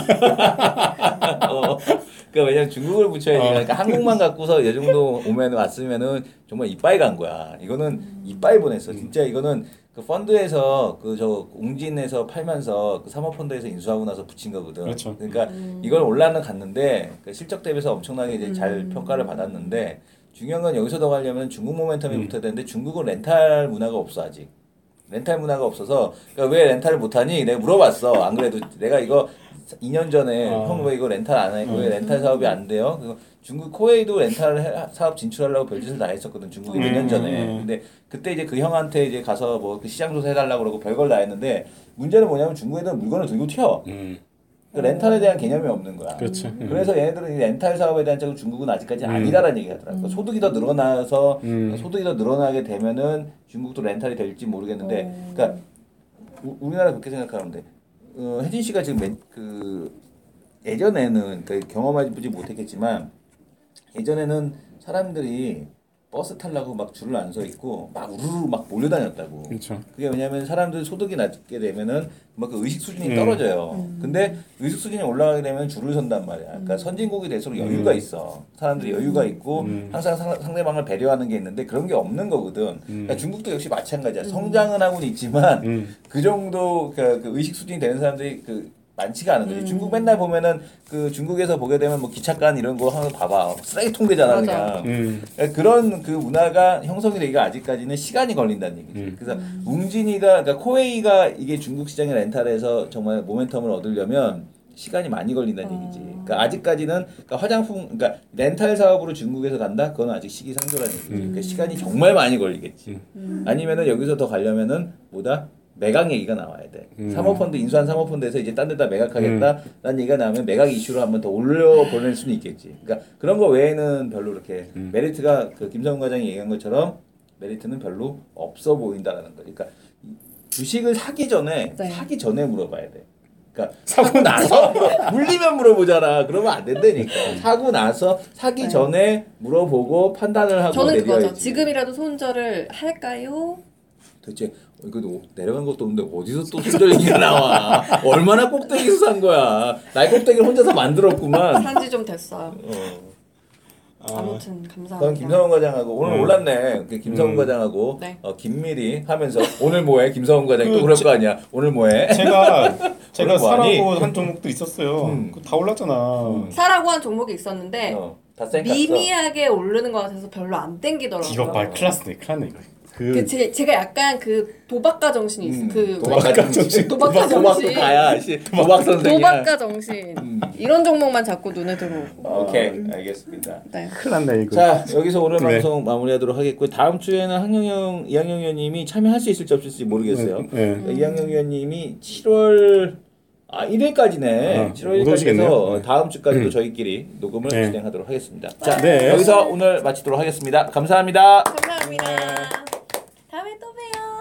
어. 그러니까 왜냐면 중국을 붙여야 되니까 그러니까 한국만 갖고서 이 정도 오면 왔으면은 정말 이빠이 간 거야. 이거는 이빠이 보냈어. 진짜 이거는 그 펀드에서 그 저 웅진에서 팔면서 그 사모펀드에서 인수하고 나서 붙인 거거든. 그렇죠. 그러니까 음. 이걸 올라는 갔는데 그 실적 대비해서 엄청나게 이제 잘 음. 평가를 받았는데 중요한 건 여기서 더 가려면 중국 모멘텀이 음. 붙어야 되는데 중국은 렌탈 문화가 없어 아직. 렌탈 문화가 없어서 그러니까 왜 렌탈을 못하니? 내가 물어봤어. 안 그래도 내가 이거 이 년 전에 아. 형 왜 이거 렌탈 안 해? 왜 음. 렌탈 사업이 안 돼요? 그래서 중국 코웨이도 렌탈 해- 사업 진출하려고 별짓을 다 했었거든 중국이 몇 년 전에. 음. 근데 그때 이제 그 형한테 이제 가서 뭐 그 시장 조사 해달라고 그러고 별걸 다 했는데 문제는 뭐냐면 중국에는 물건을 들고 튀어. 음. 그 렌탈에 대한 개념이 없는 거야. 그렇죠. 음. 그래서 얘네들은 이 렌탈 사업에 대한 쪽은 중국은 아직까지 음. 아니다라는 얘기 하더라고. 그러니까 소득이 더 늘어나서 음. 소득이 더 늘어나게 되면은 중국도 렌탈이 될지 모르겠는데, 어. 그러니까 우, 우리나라 그렇게 생각하는데, 어, 혜진 씨가 지금 맨, 그 예전에는 그 경험하지 못했겠지만 예전에는 사람들이 버스 타려고 막 줄을 안 서 있고 막 우르르 막 몰려다녔다고. 그렇죠. 그게 왜냐면 사람들 소득이 낮게 되면은 막 그 의식 수준이 음. 떨어져요. 근데 의식 수준이 올라가게 되면 줄을 선단 말이야. 그러니까 선진국이 될수록 여유가 음. 있어. 사람들이 여유가 있고 음. 항상 상, 상대방을 배려하는 게 있는데 그런 게 없는 거거든. 그러니까 중국도 역시 마찬가지야. 성장은 하고는 있지만 음. 그 정도 그, 그 의식 수준이 되는 사람들이 그 많지가 않은 거지. 음. 중국 맨날 보면은 그 중국에서 보게 되면 뭐 기차관 이런 거 하나 봐봐. 쓰레기통 되잖아 맞아. 그냥. 음. 그러니까 그런 그 문화가 형성이 되기가 아직까지는 시간이 걸린다는 얘기지. 음. 그래서 웅진이가 그러니까 코웨이가 이게 중국 시장의 렌탈에서 정말 모멘텀을 얻으려면 시간이 많이 걸린다는 어. 얘기지. 그러니까 아직까지는 그러니까 화장품 그러니까 렌탈 사업으로 중국에서 간다? 그건 아직 시기상조라는 얘기지. 그러니까 시간이 정말 많이 걸리겠지. 음. 아니면은 여기서 더 가려면은 뭐다? 매각 얘기가 나와야 돼. 음. 사모펀드 인수한 사모펀드에서 이제 딴 데다 매각하겠다라는 얘기가 나오면 매각 이슈로 한번 더 올려 보낼 수는 있겠지. 그러니까 그런 거 외에는 별로 그렇게 음. 메리트가 그 김성훈 과장이 얘기한 것처럼 메리트는 별로 없어 보인다라는 거. 그러니까 주식을 사기 전에 네. 사기 전에 물어봐야 돼. 그러니까 사고 나서 물리면 물어보잖아. 그러면 안 된다니까. 사고 나서 사기 네. 전에 물어보고 판단을 하고 저는 그거죠. 내려야지. 지금이라도 손절을 할까요? 도대체 이거 내려간 것도 없는데 어디서 또 손절 얘기가 나와? 얼마나 꼭대기에서 산 거야? 날 꼭대기를 혼자서 만들었구만. 산지 좀 됐어요. 어. 아무튼 감사합니다. 그럼 김성훈 과장하고 오늘 음. 올랐네. 그 김성훈 음. 과장하고 네. 어, 김미리 하면서 오늘 뭐해? 김성훈 과장이 또 그 그럴 제- 거 아니야? 오늘 뭐해? 제가 제가 오늘 뭐 하니? 사라고 한 종목도 있었어요. 음. 그거 다 올랐잖아. 음. 사라고 한 종목이 있었는데 어, 다 쌩갔어. 미미하게 오르는 것 같아서 별로 안 땡기더라고요. 이거 말 클라스네, 클라스네 이거. 그, 그 제, 제가 약간 그 도박가 정신이 있어요. 음, 그 도박가 정신. 도박가 도박도 정신. 가야. 씨, 도박 선생이야. 도박가 정신. 음. 이런 종목만 자꾸 눈에 들어오고. 오케이, 알겠습니다. 네. 큰일 났네 이거. 자, 여기서 오늘 네. 방송 마무리하도록 하겠고요. 다음 주에는 한영영, 이학영 의원님이 참여할 수 있을지 없을지 모르겠어요. 네. 음. 이학영 의원님이 칠월 아 일 일까지네. 아, 칠월 못 오시겠네요. 일일까지해서 네. 다음 주까지도 음. 저희끼리 녹음을 네. 진행하도록 하겠습니다. 자, 네. 여기서 오늘 마치도록 하겠습니다. 감사합니다. 감사합니다. 다음에 또 봬요.